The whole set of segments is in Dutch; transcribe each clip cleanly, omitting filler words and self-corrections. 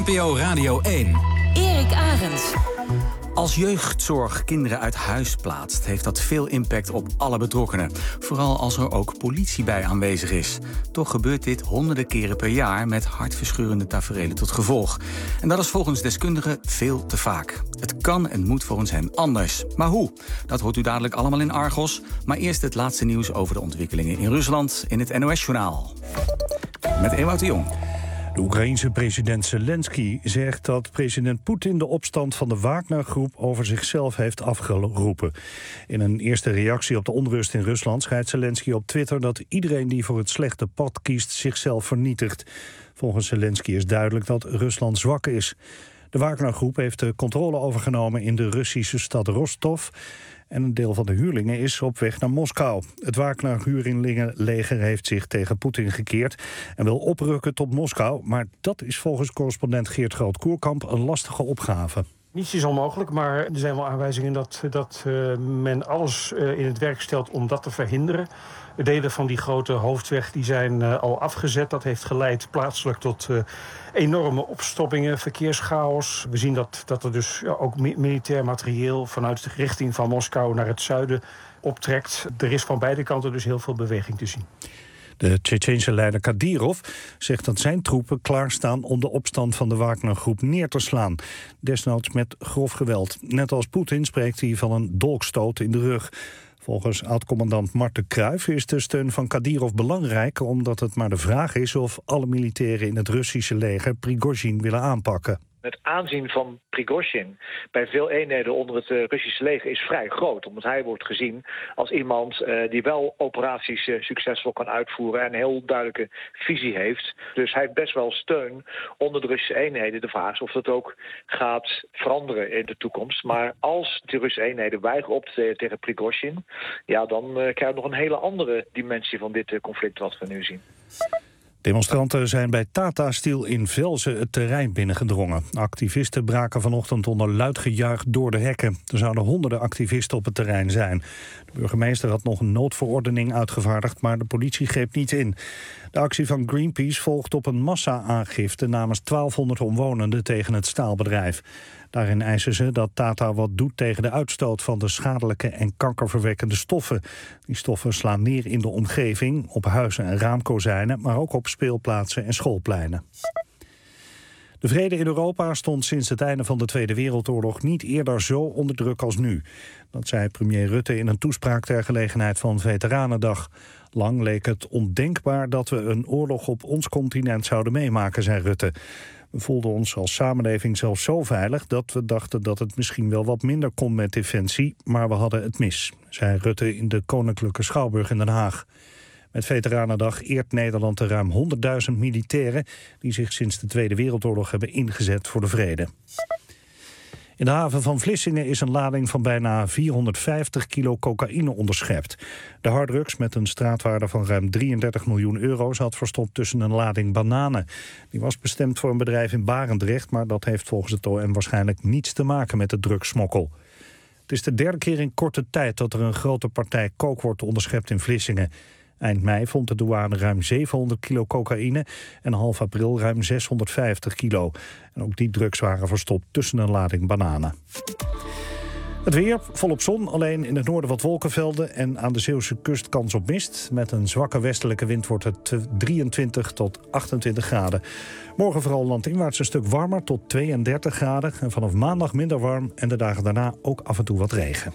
NPO Radio 1. Erik Arends. Als jeugdzorg kinderen uit huis plaatst, heeft dat veel impact op alle betrokkenen. Vooral als er ook politie bij aanwezig is. Toch gebeurt dit honderden keren per jaar met hartverscheurende taferelen tot gevolg. En dat is volgens deskundigen veel te vaak. Het kan en moet volgens hen anders. Maar hoe? Dat hoort u dadelijk allemaal in Argos. Maar eerst het laatste nieuws over de ontwikkelingen in Rusland in het NOS-journaal. Met Ewout de Jong. De Oekraïense president Zelensky zegt dat president Poetin de opstand van de Wagner-groep over zichzelf heeft afgeroepen. In een eerste reactie op de onrust in Rusland schrijft Zelensky op Twitter dat iedereen die voor het slechte pad kiest zichzelf vernietigt. Volgens Zelensky is duidelijk dat Rusland zwak is. De Wagner-groep heeft de controle overgenomen in de Russische stad Rostov. En een deel van de huurlingen is op weg naar Moskou. Het Wagner-huurlingenleger heeft zich tegen Poetin gekeerd en wil oprukken tot Moskou. Maar dat is volgens correspondent Geert Groot-Koerkamp een lastige opgave. Niets is onmogelijk, maar er zijn wel aanwijzingen dat men alles in het werk stelt om dat te verhinderen. Delen van die grote hoofdweg die zijn al afgezet. Dat heeft geleid plaatselijk tot enorme opstoppingen, verkeerschaos. We zien dat er dus ook militair materieel vanuit de richting van Moskou naar het zuiden optrekt. Er is van beide kanten dus heel veel beweging te zien. De Tsjetsjeense leider Kadyrov zegt dat zijn troepen klaarstaan om de opstand van de Wagner-groep neer te slaan. Desnoods met grof geweld. Net als Poetin spreekt hij van een dolkstoot in de rug. Volgens oud-commandant Marten Kruijf is de steun van Kadyrov belangrijk, omdat het maar de vraag is of alle militairen in het Russische leger Prigozhin willen aanpakken. Het aanzien van Prigozhin bij veel eenheden onder het Russische leger is vrij groot. Omdat hij wordt gezien als iemand die wel operaties succesvol kan uitvoeren en een heel duidelijke visie heeft. Dus hij heeft best wel steun onder de Russische eenheden. De vraag is of dat ook gaat veranderen in de toekomst. Maar als de Russische eenheden weigeren op te treden tegen Prigozhin, ja, dan krijgen we nog een hele andere dimensie van dit conflict wat we nu zien. Demonstranten zijn bij Tata Steel in Velzen het terrein binnengedrongen. Activisten braken vanochtend onder luid gejuich door de hekken. Er zouden honderden activisten op het terrein zijn. De burgemeester had nog een noodverordening uitgevaardigd, maar de politie greep niet in. De actie van Greenpeace volgt op een massa-aangifte namens 1200 omwonenden tegen het staalbedrijf. Daarin eisen ze dat Tata wat doet tegen de uitstoot van de schadelijke en kankerverwekkende stoffen. Die stoffen slaan neer in de omgeving, op huizen en raamkozijnen, maar ook op speelplaatsen en schoolpleinen. De vrede in Europa stond sinds het einde van de Tweede Wereldoorlog niet eerder zo onder druk als nu. Dat zei premier Rutte in een toespraak ter gelegenheid van Veteranendag. Lang leek het ondenkbaar dat we een oorlog op ons continent zouden meemaken, zei Rutte. We voelden ons als samenleving zelfs zo veilig dat we dachten dat het misschien wel wat minder kon met defensie, maar we hadden het mis, zei Rutte in de Koninklijke Schouwburg in Den Haag. Met Veteranendag eert Nederland de ruim 100.000 militairen die zich sinds de Tweede Wereldoorlog hebben ingezet voor de vrede. In de haven van Vlissingen is een lading van bijna 450 kilo cocaïne onderschept. De harddrugs met een straatwaarde van ruim 33 miljoen euro zat verstopt tussen een lading bananen. Die was bestemd voor een bedrijf in Barendrecht, maar dat heeft volgens het OM waarschijnlijk niets te maken met de drugssmokkel. Het is de derde keer in korte tijd dat er een grote partij kook wordt onderschept in Vlissingen. Eind mei vond de douane ruim 700 kilo cocaïne en half april ruim 650 kilo. En ook die drugs waren verstopt tussen een lading bananen. Het weer, volop zon, alleen in het noorden wat wolkenvelden en aan de Zeeuwse kust kans op mist. Met een zwakke westelijke wind wordt het 23 tot 28 graden. Morgen vooral landinwaarts een stuk warmer tot 32 graden. En vanaf maandag minder warm en de dagen daarna ook af en toe wat regen.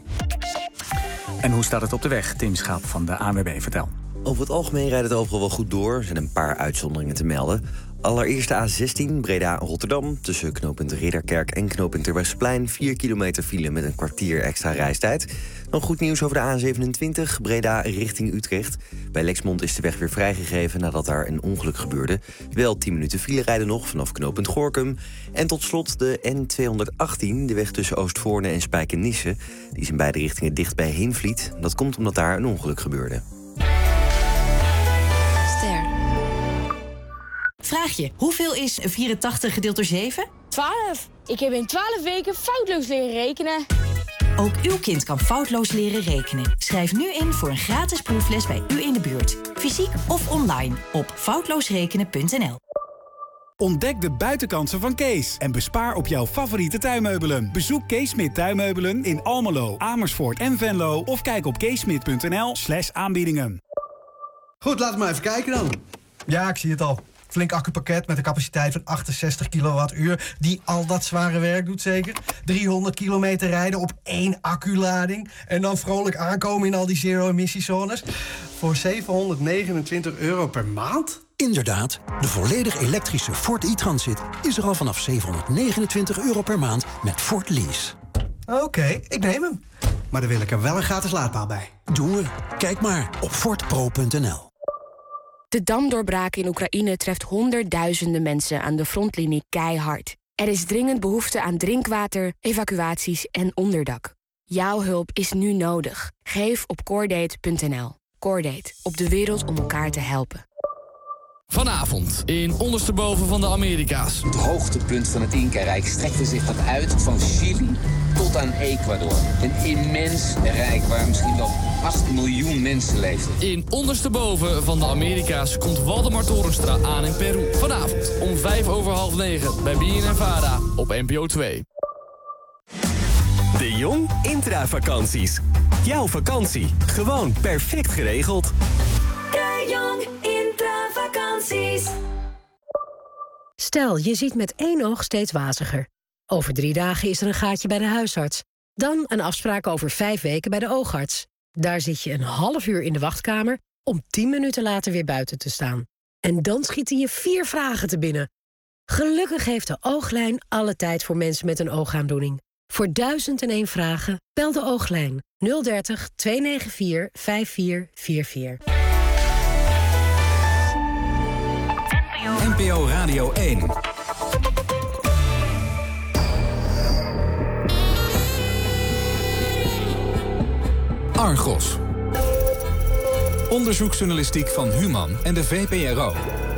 En hoe staat het op de weg? Tim Schaap van de ANWB, vertel. Over het algemeen rijdt het overal wel goed door. Er zijn een paar uitzonderingen te melden. Allereerst de A16 Breda-Rotterdam. Tussen knooppunt Ridderkerk en knooppunt Terbrechtseplein 4 kilometer file met een kwartier extra reistijd. Dan goed nieuws over de A27 Breda richting Utrecht. Bij Lexmond is de weg weer vrijgegeven nadat daar een ongeluk gebeurde. Wel 10 minuten file rijden nog vanaf knooppunt Gorinchem. En tot slot de N218, de weg tussen Oostvoorne en Spijkenisse. Die is in beide richtingen dicht bij Heenvliet. Dat komt omdat daar een ongeluk gebeurde. Vraag je, hoeveel is 84 gedeeld door 7? 12. Ik heb in 12 weken foutloos leren rekenen. Ook uw kind kan foutloos leren rekenen. Schrijf nu in voor een gratis proefles bij u in de buurt. Fysiek of online op foutloosrekenen.nl. Ontdek de buitenkansen van Kees en bespaar op jouw favoriete tuinmeubelen. Bezoek Kees Smit Tuinmeubelen in Almelo, Amersfoort en Venlo of kijk op keesmit.nl/aanbiedingen. Goed, laten we maar even kijken dan. Ja, ik zie het al. Flink accupakket met een capaciteit van 68 kilowattuur... die al dat zware werk doet zeker. 300 kilometer rijden op 1 acculading... en dan vrolijk aankomen in al die zero-emissiezones... voor €729 per maand? Inderdaad, de volledig elektrische Ford e-Transit is er al vanaf €729 per maand met Ford Lease. Oké, ik neem hem. Maar dan wil ik er wel een gratis laadpaal bij. Doen we. Kijk maar op Fordpro.nl. De damdoorbraak in Oekraïne treft honderdduizenden mensen aan de frontlinie keihard. Er is dringend behoefte aan drinkwater, evacuaties en onderdak. Jouw hulp is nu nodig. Geef op Cordate.nl. Cordate, op de wereld om elkaar te helpen. Vanavond in Ondersteboven van de Amerika's. Het hoogtepunt van het Inca-rijk strekte zich dat uit van Chili tot aan Ecuador. Een immens rijk waar misschien wel 8 miljoen mensen leefden. In Ondersteboven van de Amerika's komt Waldemar Torenstra aan in Peru. Vanavond om 9:05 bij BNNVARA op NPO 2. De Jong Intravakanties. Jouw vakantie, gewoon perfect geregeld. De Jong Intravakanties. Stel, je ziet met 1 oog steeds waziger. Over 3 dagen is er een gaatje bij de huisarts. Dan een afspraak over 5 weken bij de oogarts. Daar zit je een half uur in de wachtkamer om 10 minuten later weer buiten te staan. En dan schieten je 4 vragen te binnen. Gelukkig heeft de Ooglijn alle tijd voor mensen met een oogaandoening. Voor 1001 vragen, bel de Ooglijn 030 294 5444. NPO Radio 1. Argos. Onderzoeksjournalistiek van Human en de VPRO.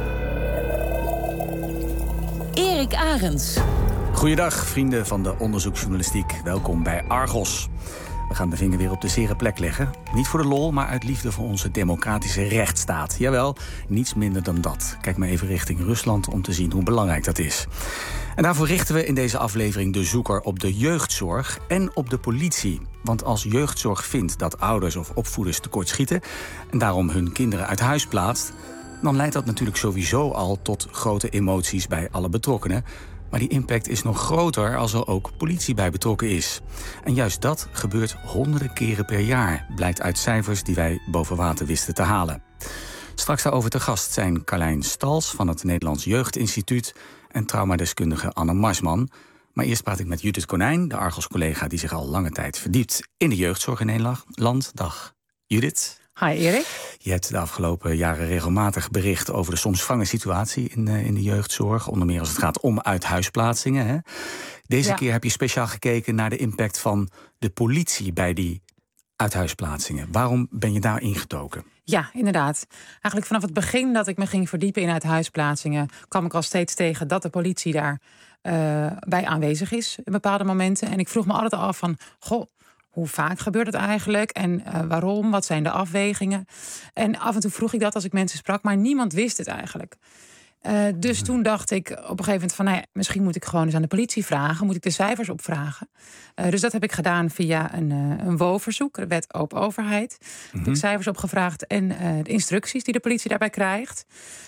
Erik Arends. Goeiedag, vrienden van de onderzoeksjournalistiek. Welkom bij Argos. We gaan de vinger weer op de zere plek leggen. Niet voor de lol, maar uit liefde voor onze democratische rechtsstaat. Jawel, niets minder dan dat. Kijk maar even richting Rusland om te zien hoe belangrijk dat is. En daarvoor richten we in deze aflevering de zoeker op de jeugdzorg en op de politie. Want als jeugdzorg vindt dat ouders of opvoeders tekortschieten en daarom hun kinderen uit huis plaatst, dan leidt dat natuurlijk sowieso al tot grote emoties bij alle betrokkenen. Maar die impact is nog groter als er ook politie bij betrokken is. En juist dat gebeurt honderden keren per jaar, blijkt uit cijfers die wij boven water wisten te halen. Straks daarover te gast zijn Carlijn Stals van het Nederlands Jeugdinstituut en traumadeskundige Anne Marsman. Maar eerst praat ik met Judith Konijn, de Argos-collega die zich al lange tijd verdiept in de jeugdzorg in Nederland. Dag, Judith. Hi Erik. Je hebt de afgelopen jaren regelmatig bericht over de soms vange situatie in de jeugdzorg. Onder meer als het gaat om uithuisplaatsingen. Hè? Deze keer heb je speciaal gekeken naar de impact van de politie bij die uithuisplaatsingen. Waarom ben je daar ingetoken? Ja, inderdaad. Eigenlijk vanaf het begin dat ik me ging verdiepen in uithuisplaatsingen kwam ik al steeds tegen dat de politie daar bij aanwezig is in bepaalde momenten. En ik vroeg me altijd af van, hoe vaak gebeurt het eigenlijk? En waarom? Wat zijn de afwegingen? En af en toe vroeg ik dat als ik mensen sprak, maar niemand wist het eigenlijk. Dus toen dacht ik op een gegeven moment van, misschien moet ik gewoon eens aan de politie vragen. Moet ik de cijfers opvragen? Dus dat heb ik gedaan via een WO-verzoek, de Wet Open Overheid. Heb ik cijfers opgevraagd en de instructies die de politie daarbij krijgt.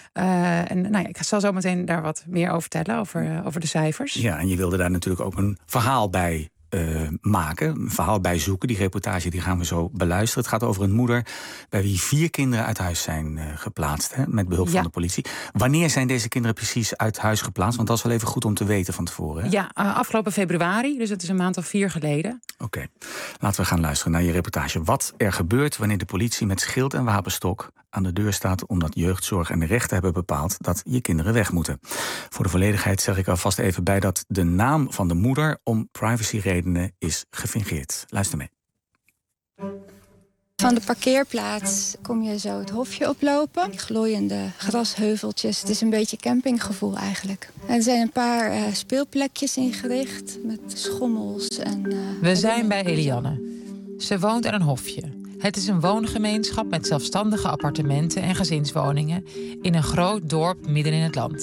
Ik zal zo meteen daar wat meer over vertellen, over de cijfers. Ja, en je wilde daar natuurlijk ook een verhaal bij maken, een verhaal bij zoeken. Die reportage die gaan we zo beluisteren. Het gaat over een moeder bij wie 4 kinderen uit huis zijn geplaatst, met behulp van de politie. Wanneer zijn deze kinderen precies uit huis geplaatst? Want dat is wel even goed om te weten van tevoren. Hè? Ja, afgelopen februari, dus het is een maand of 4 geleden. Oké. Laten we gaan luisteren naar je reportage. Wat er gebeurt wanneer de politie met schild en wapenstok aan de deur staat omdat jeugdzorg en de rechten hebben bepaald dat je kinderen weg moeten. Voor de volledigheid zeg ik alvast even bij dat de naam van de moeder om privacyredenen is gefingeerd. Luister mee. Van de parkeerplaats kom je zo het hofje oplopen. Die glooiende grasheuveltjes. Het is een beetje campinggevoel eigenlijk. Er zijn een paar speelplekjes ingericht met schommels. We zijn bij Elianne. Ze woont aan een hofje. Het is een woongemeenschap met zelfstandige appartementen en gezinswoningen in een groot dorp midden in het land.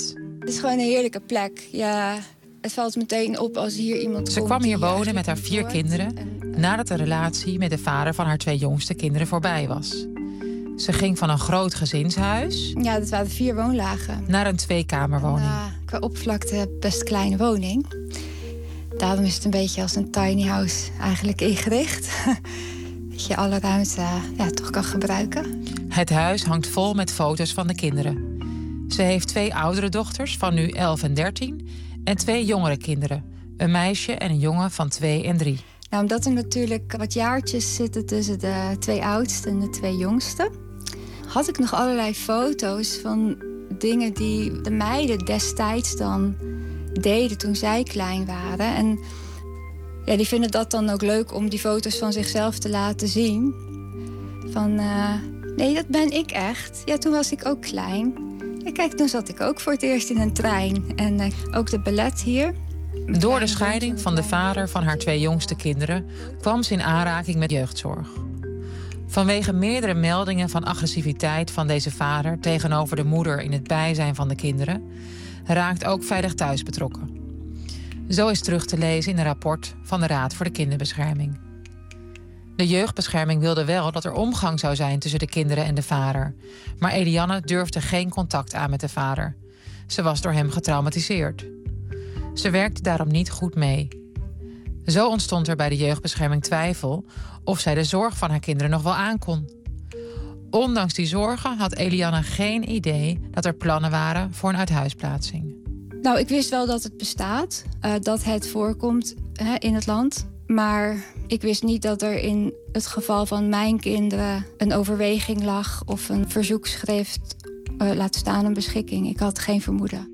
Het is gewoon een heerlijke plek. Ja, het valt meteen op als hier iemand komt. Ze kwam hier wonen met haar 4 kinderen nadat de relatie met de vader van haar 2 jongste kinderen voorbij was. Ze ging van een groot gezinshuis... Ja, dat waren 4 woonlagen. ...naar een 2-kamerwoning. Qua oppervlakte best kleine woning. Daarom is het een beetje als een tiny house eigenlijk ingericht. Dat je alle ruimte toch kan gebruiken. Het huis hangt vol met foto's van de kinderen. Ze heeft 2 oudere dochters van nu 11 en 13... en 2 jongere kinderen. Een meisje en een jongen van 2 en 3. Nou, omdat er natuurlijk wat jaartjes zitten tussen de 2 oudste en de 2 jongste... had ik nog allerlei foto's van dingen die de meiden destijds dan deden toen zij klein waren. En ja, die vinden dat dan ook leuk om die foto's van zichzelf te laten zien. Van, nee, dat ben ik echt. Ja, toen was ik ook klein. Ja, kijk, toen zat ik ook voor het eerst in een trein. En ook de ballet hier. Door de scheiding van de vader van haar 2 jongste kinderen kwam ze in aanraking met jeugdzorg. Vanwege meerdere meldingen van agressiviteit van deze vader tegenover de moeder in het bijzijn van de kinderen, raakt ook Veilig Thuis betrokken. Zo is terug te lezen in een rapport van de Raad voor de Kinderbescherming. De jeugdbescherming wilde wel dat er omgang zou zijn tussen de kinderen en de vader, maar Eliane durfde geen contact aan met de vader. Ze was door hem getraumatiseerd. Ze werkte daarom niet goed mee. Zo ontstond er bij de jeugdbescherming twijfel of zij de zorg van haar kinderen nog wel aankon. Ondanks die zorgen had Eliane geen idee dat er plannen waren voor een uithuisplaatsing. Nou, ik wist wel dat het bestaat, dat het voorkomt in het land. Maar ik wist niet dat er in het geval van mijn kinderen een overweging lag of een verzoekschrift, laat staan een beschikking. Ik had geen vermoeden.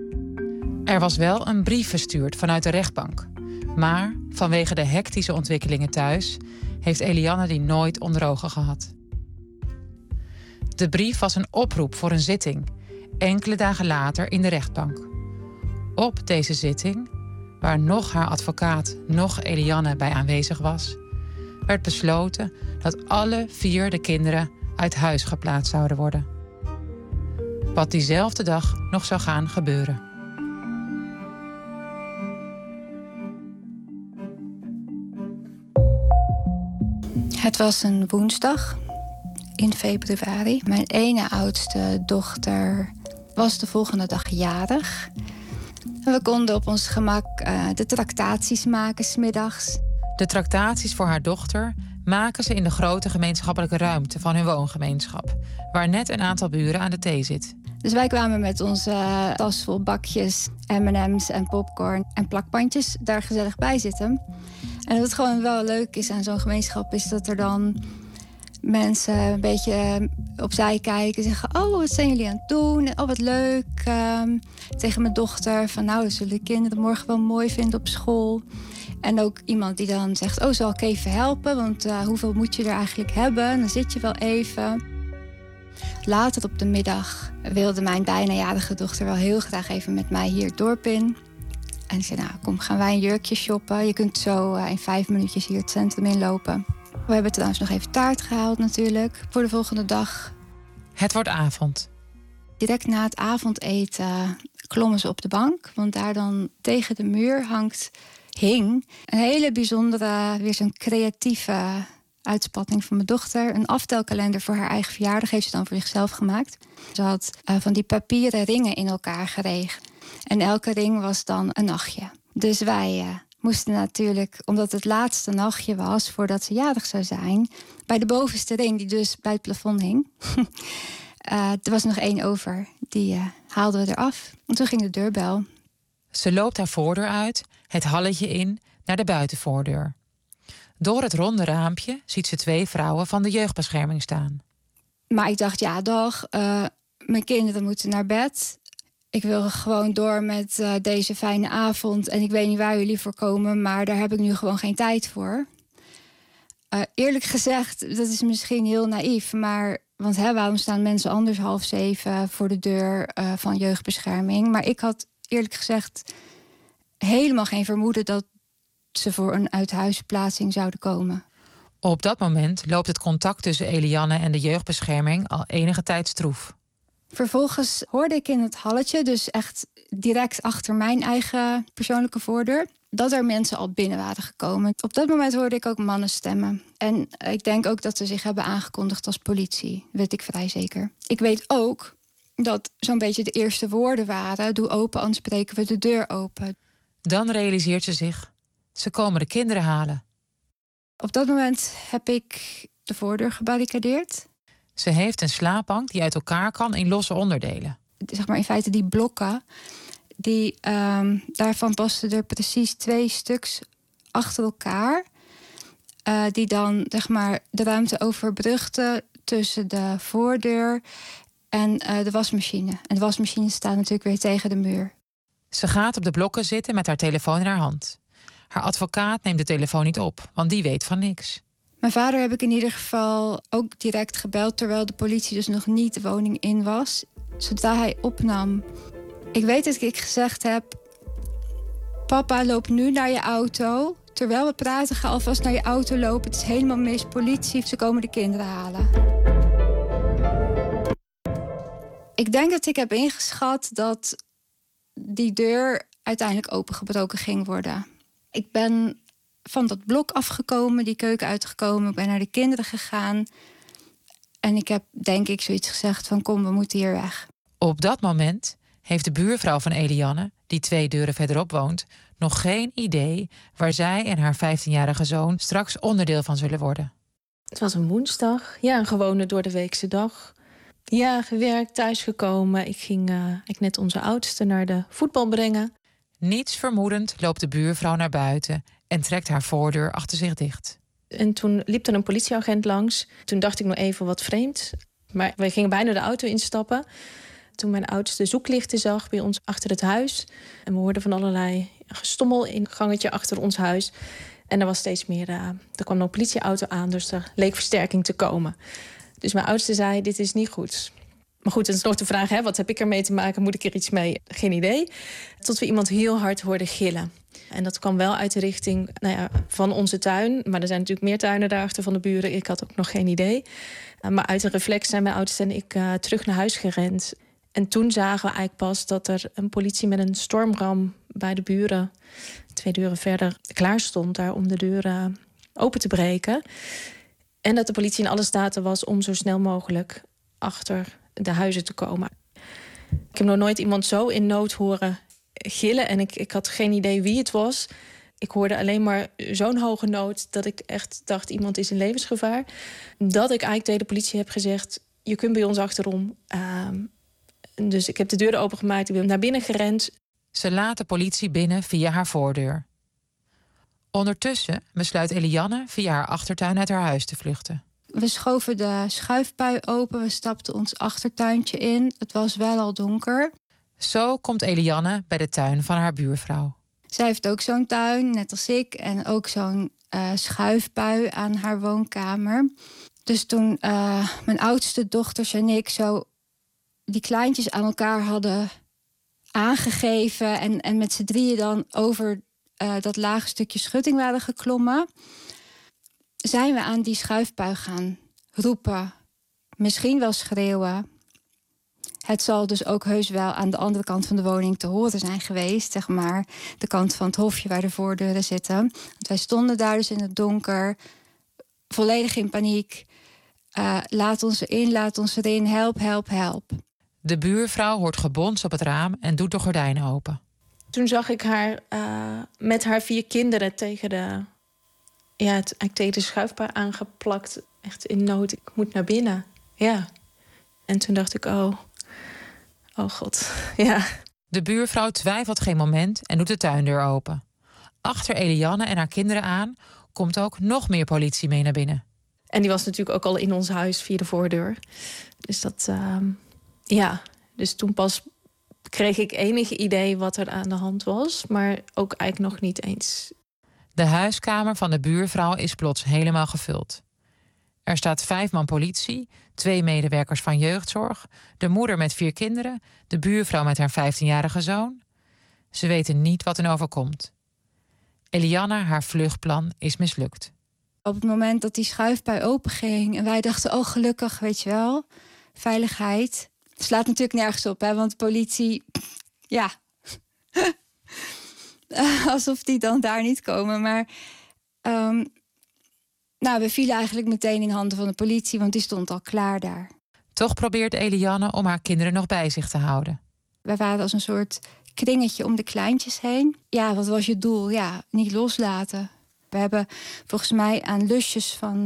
Er was wel een brief verstuurd vanuit de rechtbank. Maar vanwege de hectische ontwikkelingen thuis heeft Eliane die nooit onder ogen gehad. De brief was een oproep voor een zitting, enkele dagen later in de rechtbank. Op deze zitting, waar nog haar advocaat, nog Eliane bij aanwezig was, werd besloten dat alle 4 de kinderen uit huis geplaatst zouden worden. Wat diezelfde dag nog zou gaan gebeuren. Het was een woensdag in februari. Mijn ene oudste dochter was de volgende dag jarig. En we konden op ons gemak de tractaties maken 's middags. De tractaties voor haar dochter maken ze in de grote gemeenschappelijke ruimte van hun woongemeenschap, waar net een aantal buren aan de thee zit. Dus wij kwamen met onze tas vol bakjes, M&M's en popcorn en plakbandjes daar gezellig bij zitten. En wat gewoon wel leuk is aan zo'n gemeenschap is dat er dan mensen een beetje opzij kijken. Zeggen, oh, wat zijn jullie aan het doen? Oh, wat leuk. Tegen mijn dochter van, nou, dat zullen de kinderen morgen wel mooi vinden op school. En ook iemand die dan zegt, oh, zal ik even helpen? Want hoeveel moet je er eigenlijk hebben? Dan zit je wel even. Later op de middag wilde mijn bijna jarige dochter wel heel graag even met mij hier het dorp in. En ik zei, nou, kom, gaan wij een jurkje shoppen. Je kunt zo in 5 minuutjes hier het centrum inlopen. We hebben trouwens nog even taart gehaald natuurlijk, voor de volgende dag. Het wordt avond. Direct na het avondeten klommen ze op de bank. Want daar dan tegen de muur hing een hele bijzondere, weer zo'n creatieve uitspatting van mijn dochter. Een aftelkalender voor haar eigen verjaardag heeft ze dan voor zichzelf gemaakt. Ze had van die papieren ringen in elkaar geregeld. En elke ring was dan een nachtje. Dus wij moesten natuurlijk, omdat het laatste nachtje was voordat ze jarig zou zijn, bij de bovenste ring, die dus bij het plafond hing, er was nog 1 over. Die haalden we eraf. En toen ging de deurbel. Ze loopt haar voordeur uit, het halletje in, naar de buitenvoordeur. Door het ronde raampje ziet ze 2 vrouwen van de jeugdbescherming staan. Maar ik dacht, ja, dag, mijn kinderen moeten naar bed. Ik wil gewoon door met deze fijne avond. En ik weet niet waar jullie voor komen, maar daar heb ik nu gewoon geen tijd voor. Eerlijk gezegd, dat is misschien heel naïef. Maar, want waarom staan mensen anders 6:30 voor de deur van jeugdbescherming? Maar ik had eerlijk gezegd helemaal geen vermoeden dat ze voor een uithuisplaatsing zouden komen. Op dat moment loopt het contact tussen Eliane en de jeugdbescherming al enige tijd stroef. Vervolgens hoorde ik in het halletje, dus echt direct achter mijn eigen persoonlijke voordeur, dat er mensen al binnen waren gekomen. Op dat moment hoorde ik ook mannenstemmen. En ik denk ook dat ze zich hebben aangekondigd als politie. Dat weet ik vrij zeker. Ik weet ook dat zo'n beetje de eerste woorden waren: doe open, anders breken we de deur open. Dan realiseert ze zich: ze komen de kinderen halen. Op dat moment heb ik de voordeur gebarricadeerd. Ze heeft een slaapbank die uit elkaar kan in losse onderdelen. Zeg maar in feite die blokken, daarvan pasten er precies 2 stuks achter elkaar. Die dan zeg maar de ruimte overbrugden tussen de voordeur en de wasmachine. En de wasmachine staat natuurlijk weer tegen de muur. Ze gaat op de blokken zitten met haar telefoon in haar hand. Haar advocaat neemt de telefoon niet op, want die weet van niks. Mijn vader heb ik in ieder geval ook direct gebeld, terwijl de politie dus nog niet de woning in was. Zodra hij opnam. Ik weet dat ik gezegd heb: papa, loop nu naar je auto. Terwijl we praten, ga alvast naar je auto lopen. Het is helemaal mis, politie, ze komen de kinderen halen. Ik denk dat ik heb ingeschat dat die deur uiteindelijk opengebroken ging worden. Ik ben van dat blok afgekomen, die keuken uitgekomen. Ik ben naar de kinderen gegaan. En ik heb, denk ik, zoiets gezegd van: kom, we moeten hier weg. Op dat moment heeft de buurvrouw van Eliane, die 2 deuren verderop woont, nog geen idee waar zij en haar 15-jarige zoon straks onderdeel van zullen worden. Het was een woensdag, een gewone doordeweekse dag. Ja, gewerkt, thuisgekomen. Ik ging net onze oudste naar de voetbal brengen. Niets vermoedend loopt de buurvrouw naar buiten en trekt haar voordeur achter zich dicht. En toen liep er een politieagent langs. Toen dacht ik nog even wat vreemd. Maar wij gingen bijna de auto instappen. Toen mijn oudste zoeklichten zag bij ons achter het huis. En we hoorden van allerlei gestommel in het gangetje achter ons huis. En er was steeds meer. Er kwam een politieauto aan, dus er leek versterking te komen. Dus mijn oudste zei: dit is niet goed. Maar goed, het is nog de vraag, wat heb ik ermee te maken? Moet ik er iets mee? Geen idee. Tot we iemand heel hard hoorden gillen. En dat kwam wel uit de richting van onze tuin. Maar er zijn natuurlijk meer tuinen daarachter van de buren. Ik had ook nog geen idee. Maar uit een reflex zijn mijn oudste en ik terug naar huis gerend. En toen zagen we eigenlijk pas dat er een politie met een stormram bij de buren, 2 deuren verder, klaar stond daar om de deuren open te breken. En dat de politie in alle staten was om zo snel mogelijk achter de huizen te komen. Ik heb nog nooit iemand zo in nood horen gillen. En ik had geen idee wie het was. Ik hoorde alleen maar zo'n hoge nood dat ik echt dacht: iemand is in levensgevaar. Dat ik eigenlijk tegen de politie heb gezegd: je kunt bij ons achterom. Dus ik heb de deuren opengemaakt, ik ben naar binnen gerend. Ze laat de politie binnen via haar voordeur. Ondertussen besluit Eliane via haar achtertuin uit haar huis te vluchten. We schoven de schuifpui open, we stapten ons achtertuintje in. Het was wel al donker. Zo komt Eliane bij de tuin van haar buurvrouw. Zij heeft ook zo'n tuin, net als ik. En ook zo'n schuifpui aan haar woonkamer. Dus toen mijn oudste dochters en ik zo die kleintjes aan elkaar hadden aangegeven en met z'n drieën dan over dat lage stukje schutting waren geklommen, zijn we aan die schuifpui gaan roepen. Misschien wel schreeuwen. Het zal dus ook heus wel aan de andere kant van de woning te horen zijn geweest, zeg maar. De kant van het hofje waar de voordeuren zitten. Want wij stonden daar dus in het donker, volledig in paniek. Laat ons erin, laat ons erin, help, help, help. De buurvrouw hoort gebons op het raam en doet de gordijnen open. Toen zag ik haar met haar 4 kinderen tegen de schuifpui aangeplakt. Echt in nood, ik moet naar binnen. Ja. En toen dacht ik, oh god, ja. De buurvrouw twijfelt geen moment en doet de tuindeur open. Achter Eliane en haar kinderen aan komt ook nog meer politie mee naar binnen. En die was natuurlijk ook al in ons huis via de voordeur. Dus dat, Dus toen pas kreeg ik enig idee wat er aan de hand was. Maar ook eigenlijk nog niet eens. De huiskamer van de buurvrouw is plots helemaal gevuld. Er staat 5 man politie, 2 medewerkers van jeugdzorg, de moeder met 4 kinderen, de buurvrouw met haar 15-jarige zoon. Ze weten niet wat hen overkomt. Eliane, haar vluchtplan is mislukt. Op het moment dat die schuifpui openging en wij dachten, oh gelukkig, weet je wel, veiligheid. Het slaat natuurlijk nergens op, hè, want de politie... Ja, alsof die dan daar niet komen. Maar we vielen eigenlijk meteen in handen van de politie, want die stond al klaar daar. Toch probeert Eliane om haar kinderen nog bij zich te houden. We waren als een soort kringetje om de kleintjes heen. Ja, wat was je doel? Ja, niet loslaten. We hebben volgens mij aan lusjes van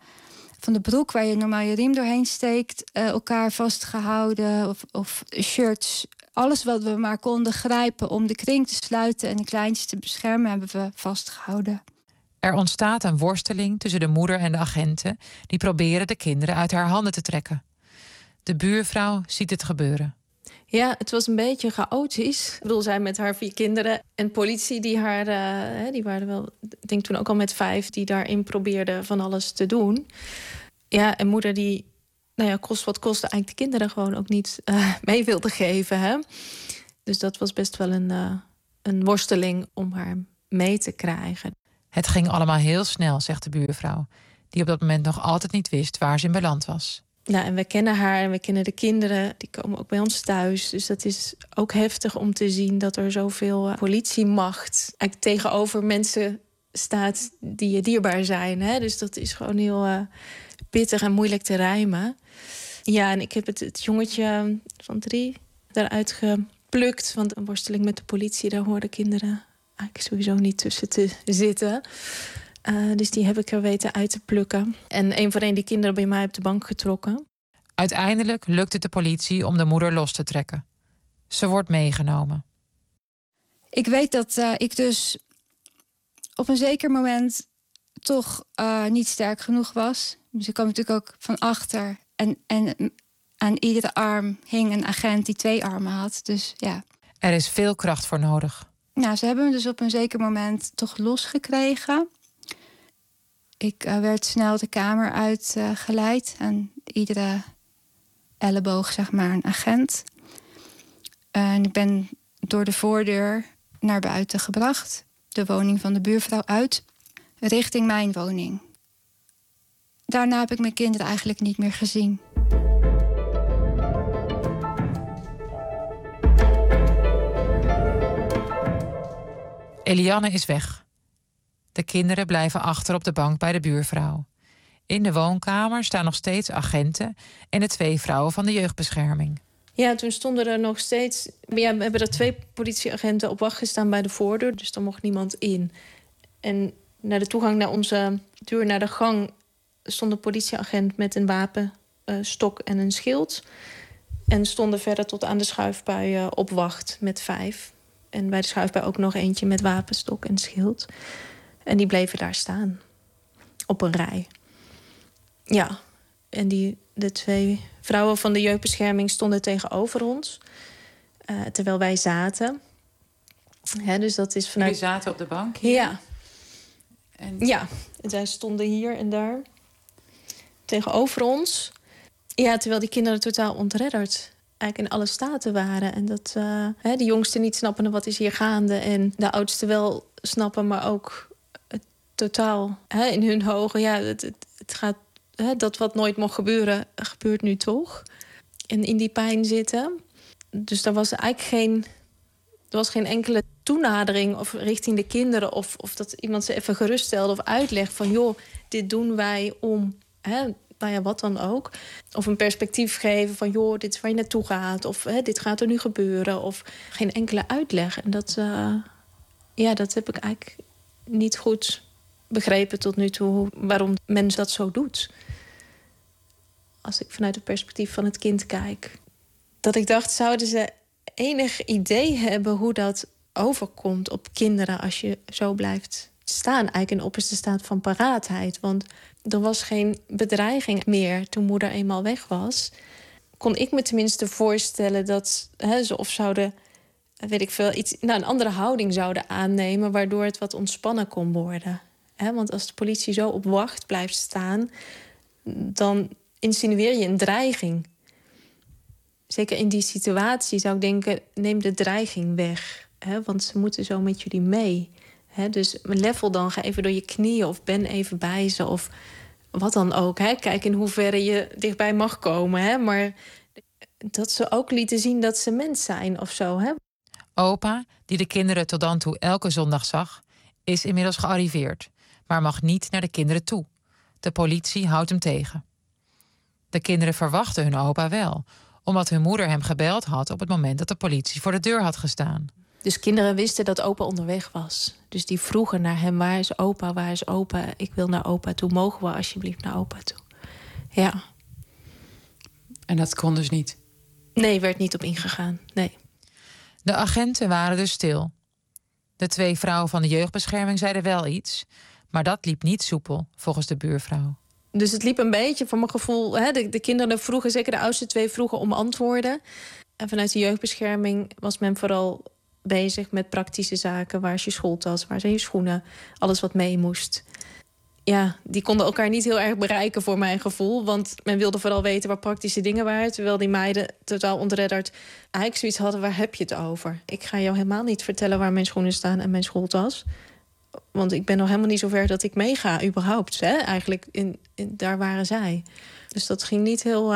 de broek waar je normaal je riem doorheen steekt, elkaar vastgehouden. Of shirts. Alles wat we maar konden grijpen om de kring te sluiten en de kleintjes te beschermen, hebben we vastgehouden. Er ontstaat een worsteling tussen de moeder en de agenten die proberen de kinderen uit haar handen te trekken. De buurvrouw ziet het gebeuren. Ja, het was een beetje chaotisch. Ik bedoel, zij met haar 4 kinderen. En politie die haar, die waren wel, ik denk toen ook al met 5... die daarin probeerden van alles te doen. Ja, en moeder die, kost wat kostte, eigenlijk de kinderen gewoon ook niet mee wilde geven. Hè? Dus dat was best wel een worsteling om haar mee te krijgen. Het ging allemaal heel snel, zegt de buurvrouw, die op dat moment nog altijd niet wist waar ze in beland was. Nou, en we kennen haar en we kennen de kinderen. Die komen ook bij ons thuis. Dus dat is ook heftig om te zien dat er zoveel politiemacht eigenlijk tegenover mensen staat die je dierbaar zijn. Hè? Dus dat is gewoon heel pittig en moeilijk te rijmen. Ja, en ik heb het jongetje van 3 daaruit geplukt. Want een worsteling met de politie, daar hoorden kinderen eigenlijk sowieso niet tussen te zitten. Dus die heb ik er weten uit te plukken. En 1 voor 1 die kinderen bij mij op de bank getrokken. Uiteindelijk lukt het de politie om de moeder los te trekken. Ze wordt meegenomen. Ik weet dat ik dus op een zeker moment toch niet sterk genoeg was. Dus ik kwam natuurlijk ook van achter. En aan iedere arm hing een agent die 2 armen had. Dus ja. Er is veel kracht voor nodig. Nou, ze hebben me dus op een zeker moment toch losgekregen. Ik werd snel de kamer uitgeleid. En iedere elleboog, zeg maar, een agent. En ik ben door de voordeur naar buiten gebracht. De woning van de buurvrouw uit. Richting mijn woning. Daarna heb ik mijn kinderen eigenlijk niet meer gezien. Eliane is weg. De kinderen blijven achter op de bank bij de buurvrouw. In de woonkamer staan nog steeds agenten en de 2 vrouwen van de jeugdbescherming. Ja, toen stonden er nog steeds... Ja, we hebben er 2 politieagenten op wacht gestaan bij de voordeur. Dus daar mocht niemand in. En naar de toegang naar onze deur, naar de gang, stond een politieagent met een wapenstok en een schild. En stonden verder tot aan de schuifbui op wacht met 5. En bij de schuifbui ook nog eentje met wapenstok en schild. En die bleven daar staan. Op een rij. Ja, en de 2 vrouwen van de jeugdbescherming stonden tegenover ons. Terwijl wij zaten. Dus dat is vanuit... Jullie zaten op de bank? Ja. Ja, en zij stonden hier en daar. Tegenover ons. Ja, terwijl die kinderen totaal ontredderd eigenlijk in alle staten waren. En dat de jongsten niet snappen wat is hier gaande. En de oudsten wel snappen, maar ook totaal in hun ogen. Ja, het gaat, dat wat nooit mocht gebeuren, gebeurt nu toch. En in die pijn zitten. Dus er was eigenlijk geen enkele toenadering of richting de kinderen. Of dat iemand ze even geruststelde of uitlegt van joh, dit doen wij om... Nou ja, wat dan ook. Of een perspectief geven van joh, dit is waar je naartoe gaat. Of dit gaat er nu gebeuren. Of geen enkele uitleg. En dat heb ik eigenlijk niet goed begrepen tot nu toe. Waarom men dat zo doet. Als ik vanuit het perspectief van het kind kijk. Dat ik dacht, zouden ze enig idee hebben hoe dat overkomt op kinderen als je zo blijft staan, eigenlijk in de opperste staat van paraatheid. Want er was geen bedreiging meer toen moeder eenmaal weg was. Kon ik me tenminste voorstellen dat ze of zouden, weet ik veel, een andere houding zouden aannemen, waardoor het wat ontspannen kon worden. Want als de politie zo op wacht blijft staan, dan insinueer je een dreiging. Zeker in die situatie zou ik denken, neem de dreiging weg. Want ze moeten zo met jullie mee. Dus level dan, ga even door je knieën of ben even bij ze of wat dan ook. Kijk in hoeverre je dichtbij mag komen. Maar dat ze ook lieten zien dat ze mens zijn of zo, hè? Opa, die de kinderen tot dan toe elke zondag zag, is inmiddels gearriveerd, maar mag niet naar de kinderen toe. De politie houdt hem tegen. De kinderen verwachten hun opa wel, omdat hun moeder hem gebeld had op het moment dat de politie voor de deur had gestaan. Dus kinderen wisten dat opa onderweg was. Dus die vroegen naar hem, waar is opa, waar is opa? Ik wil naar opa toe, mogen we alsjeblieft naar opa toe? Ja. En dat kon dus niet? Nee, werd niet op ingegaan, nee. De agenten waren dus stil. De 2 vrouwen van de jeugdbescherming zeiden wel iets, maar dat liep niet soepel, volgens de buurvrouw. Dus het liep een beetje, voor mijn gevoel, hè, de kinderen vroegen, zeker de oudste 2 vroegen om antwoorden. En vanuit de jeugdbescherming was men vooral bezig met praktische zaken. Waar is je schooltas, waar zijn je schoenen, alles wat mee moest. Ja, die konden elkaar niet heel erg bereiken voor mijn gevoel. Want men wilde vooral weten waar praktische dingen waren. Terwijl die meiden totaal ontredderd eigenlijk zoiets hadden, waar heb je het over? Ik ga jou helemaal niet vertellen waar mijn schoenen staan en mijn schooltas. Want ik ben nog helemaal niet zover dat ik meega, überhaupt. Hè? Eigenlijk, daar waren zij. Dus dat ging niet heel...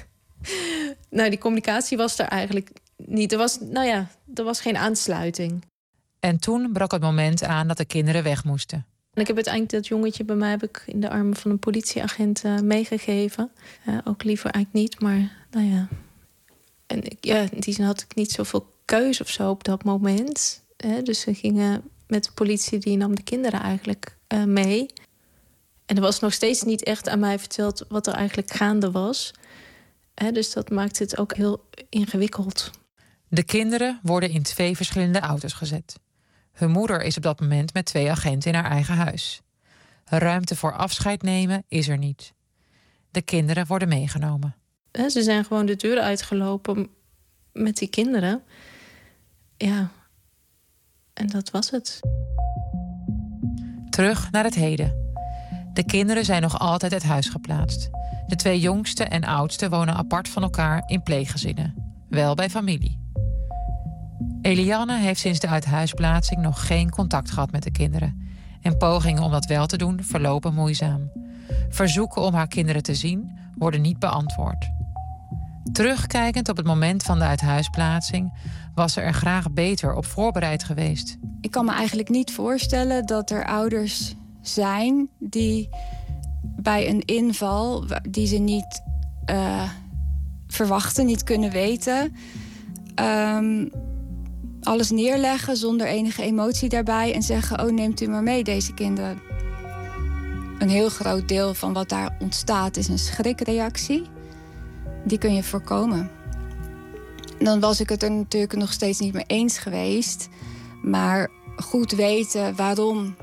Nou, die communicatie was er eigenlijk niet. Er was geen aansluiting. En toen brak het moment aan dat de kinderen weg moesten. En ik heb uiteindelijk dat jongetje bij mij in de armen van een politieagent meegegeven. Ook liever eigenlijk niet, maar nou ja. En in die zin had ik niet zoveel keuze of zo op dat moment. Dus ze gingen met de politie, die nam de kinderen eigenlijk mee. En er was nog steeds niet echt aan mij verteld wat er eigenlijk gaande was. Dus dat maakt het ook heel ingewikkeld. De kinderen worden in 2 verschillende auto's gezet. Hun moeder is op dat moment met 2 agenten in haar eigen huis. Ruimte voor afscheid nemen is er niet. De kinderen worden meegenomen. Ze zijn gewoon de deur uitgelopen met die kinderen. Ja, en dat was het. Terug naar het heden. De kinderen zijn nog altijd uit huis geplaatst. De 2 jongste en oudste wonen apart van elkaar in pleeggezinnen. Wel bij familie. Eliane heeft sinds de uithuisplaatsing nog geen contact gehad met de kinderen. En pogingen om dat wel te doen verlopen moeizaam. Verzoeken om haar kinderen te zien worden niet beantwoord. Terugkijkend op het moment van de uithuisplaatsing was ze er graag beter op voorbereid geweest. Ik kan me eigenlijk niet voorstellen dat er ouders zijn die bij een inval die ze niet verwachten, niet kunnen weten, alles neerleggen zonder enige emotie daarbij en zeggen: oh, neemt u maar mee, deze kinderen. Een heel groot deel van wat daar ontstaat is een schrikreactie. Die kun je voorkomen. Dan was ik het er natuurlijk nog steeds niet mee eens geweest. Maar goed weten waarom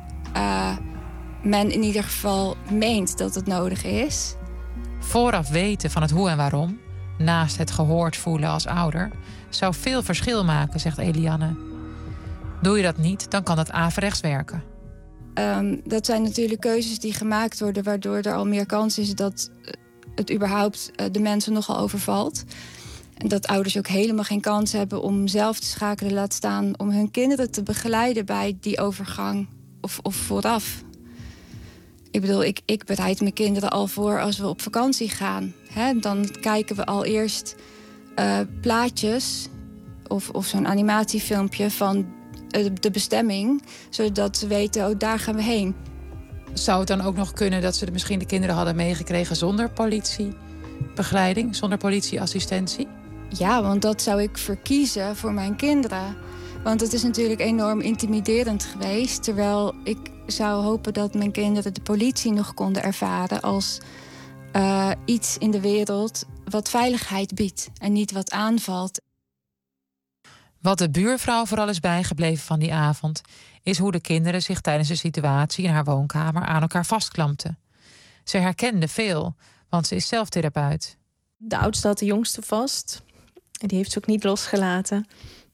men in ieder geval meent dat het nodig is. Vooraf weten van het hoe en waarom, naast het gehoord voelen als ouder, zou veel verschil maken, zegt Eliane. Doe je dat niet, dan kan het averechts werken. Dat zijn natuurlijk keuzes die gemaakt worden, waardoor er al meer kans is dat het überhaupt de mensen nogal overvalt. En dat ouders ook helemaal geen kans hebben om zelf te schakelen, laat staan om hun kinderen te begeleiden bij die overgang of vooraf. Ik bedoel, ik bereid mijn kinderen al voor als we op vakantie gaan. Dan kijken we al eerst plaatjes of zo'n animatiefilmpje van de bestemming, zodat ze weten, oh, daar gaan we heen. Zou het dan ook nog kunnen dat ze misschien de kinderen hadden meegekregen zonder politiebegeleiding, zonder politieassistentie? Ja, want dat zou ik verkiezen voor mijn kinderen. Want het is natuurlijk enorm intimiderend geweest. Terwijl ik zou hopen dat mijn kinderen de politie nog konden ervaren als iets in de wereld wat veiligheid biedt en niet wat aanvalt. Wat de buurvrouw vooral is bijgebleven van die avond, is hoe de kinderen zich tijdens de situatie in haar woonkamer aan elkaar vastklampten. Ze herkende veel, want ze is zelf therapeut. De oudste had de jongste vast. En die heeft ze ook niet losgelaten.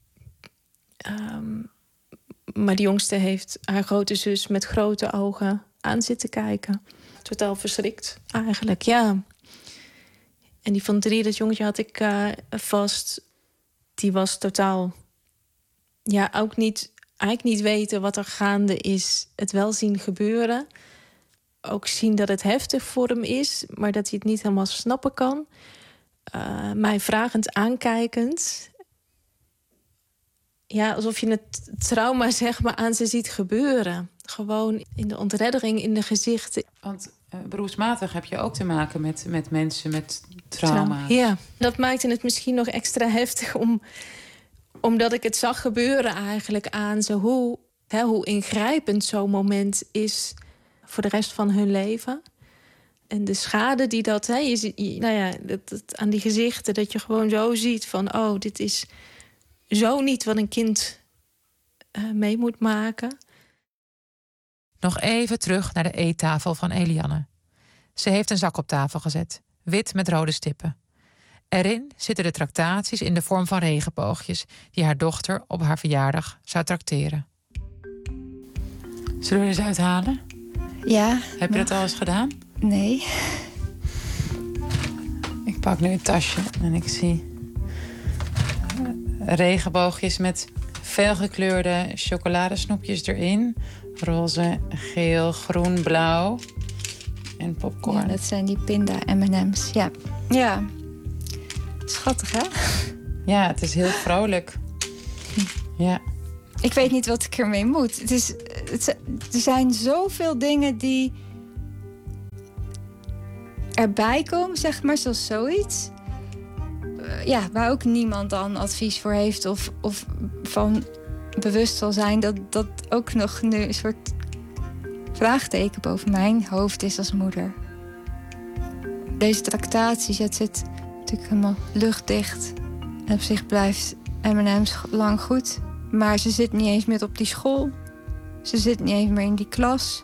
Maar de jongste heeft haar grote zus met grote ogen aan zitten kijken. Totaal verschrikt, eigenlijk, ja. En die van 3, dat jongetje had ik vast. Die was totaal... Ja, ook eigenlijk niet weten wat er gaande is. Het wel zien gebeuren. Ook zien dat het heftig voor hem is, maar dat hij het niet helemaal snappen kan. mij vragend aankijkend. Ja, alsof je het trauma zeg maar aan ze ziet gebeuren. Gewoon in de ontreddering in de gezichten. Want beroepsmatig heb je ook te maken met mensen met trauma's. Ja, dat maakte het misschien nog extra heftig omdat ik het zag gebeuren eigenlijk aan ze. Hoe ingrijpend zo'n moment is voor de rest van hun leven. En de schade die dat... aan die gezichten, dat je gewoon zo ziet van... oh, dit is zo niet wat een kind mee moet maken. Nog even terug naar de eettafel van Eliane. Ze heeft een zak op tafel gezet, wit met rode stippen. Erin zitten de tractaties in de vorm van regenboogjes... die haar dochter op haar verjaardag zou trakteren. Zullen we er eens uithalen? Ja. Heb je dat al eens gedaan? Nee. Ik pak nu een tasje en ik zie regenboogjes met felgekleurde chocoladesnoepjes erin. Roze, geel, groen, blauw en popcorn. Ja, dat zijn die pinda M&M's. Ja. Ja. Schattig, hè? Ja, het is heel vrolijk. Ja. Ik weet niet wat ik ermee moet. Er zijn zoveel dingen die erbij komen, zeg maar, zoals zoiets. Waar ook niemand dan advies voor heeft of van bewust zal zijn dat ook nog nu een soort vraagteken boven mijn hoofd is als moeder. Deze tractaties, het zit natuurlijk helemaal luchtdicht. En op zich blijft M&M's lang goed. Maar ze zit niet eens meer op die school. Ze zit niet eens meer in die klas.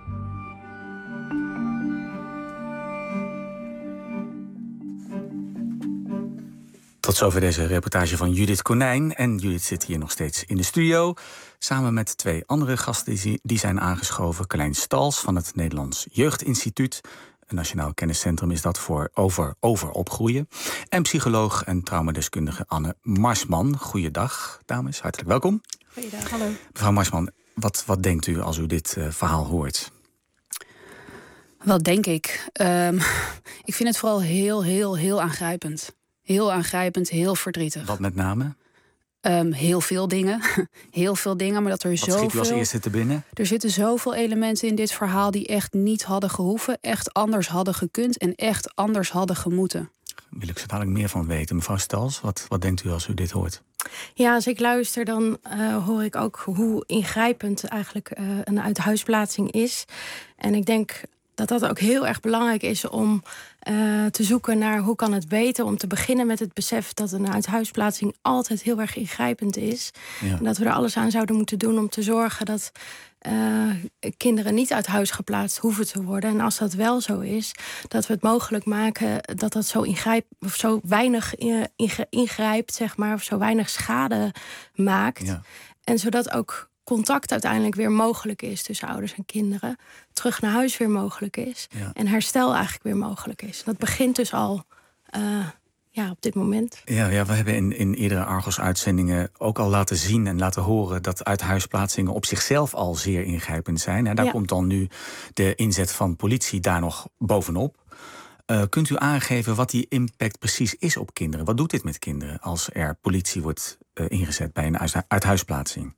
Tot zover deze reportage van Judith Konijn. En Judith zit hier nog steeds in de studio. Samen met 2 andere gasten die zijn aangeschoven. Carlijn Stals van het Nederlands Jeugdinstituut. Een nationaal kenniscentrum is dat voor over opgroeien. En psycholoog en traumadeskundige Anne Marsman. Goeiedag, dames. Hartelijk welkom. Goeiedag, hallo. Mevrouw Marsman, wat denkt u als u dit verhaal hoort? Wat denk ik? Ik vind het vooral heel aangrijpend. Heel aangrijpend, heel verdrietig. Wat met name? Heel veel dingen. Heel veel dingen, maar dat er zoveel... Wat schiet u als eerste te binnen? Er zitten zoveel elementen in dit verhaal die echt niet hadden gehoeven, echt anders hadden gekund en echt anders hadden gemoeten. Wil ik zo dadelijk meer van weten. Mevrouw Stals, wat denkt u als u dit hoort? Ja, als ik luister, dan hoor ik ook hoe ingrijpend eigenlijk een uithuisplaatsing is. En ik denk dat dat ook heel erg belangrijk is om te zoeken naar hoe kan het beter. Om te beginnen met het besef dat een uithuisplaatsing altijd heel erg ingrijpend is. Ja. En dat we er alles aan zouden moeten doen om te zorgen dat kinderen niet uit huis geplaatst hoeven te worden. En als dat wel zo is, dat we het mogelijk maken dat dat zo weinig ingrijpt, zeg maar, of zo weinig schade maakt. Ja. En zodat ook contact uiteindelijk weer mogelijk is tussen ouders en kinderen. Terug naar huis weer mogelijk is. Ja. En herstel eigenlijk weer mogelijk is. Dat begint dus al op dit moment. Ja, we hebben in eerdere Argos-uitzendingen ook al laten zien en laten horen dat uithuisplaatsingen op zichzelf al zeer ingrijpend zijn. En daar komt dan nu de inzet van politie daar nog bovenop. Kunt u aangeven wat die impact precies is op kinderen? Wat doet dit met kinderen als er politie wordt ingezet bij een uithuisplaatsing?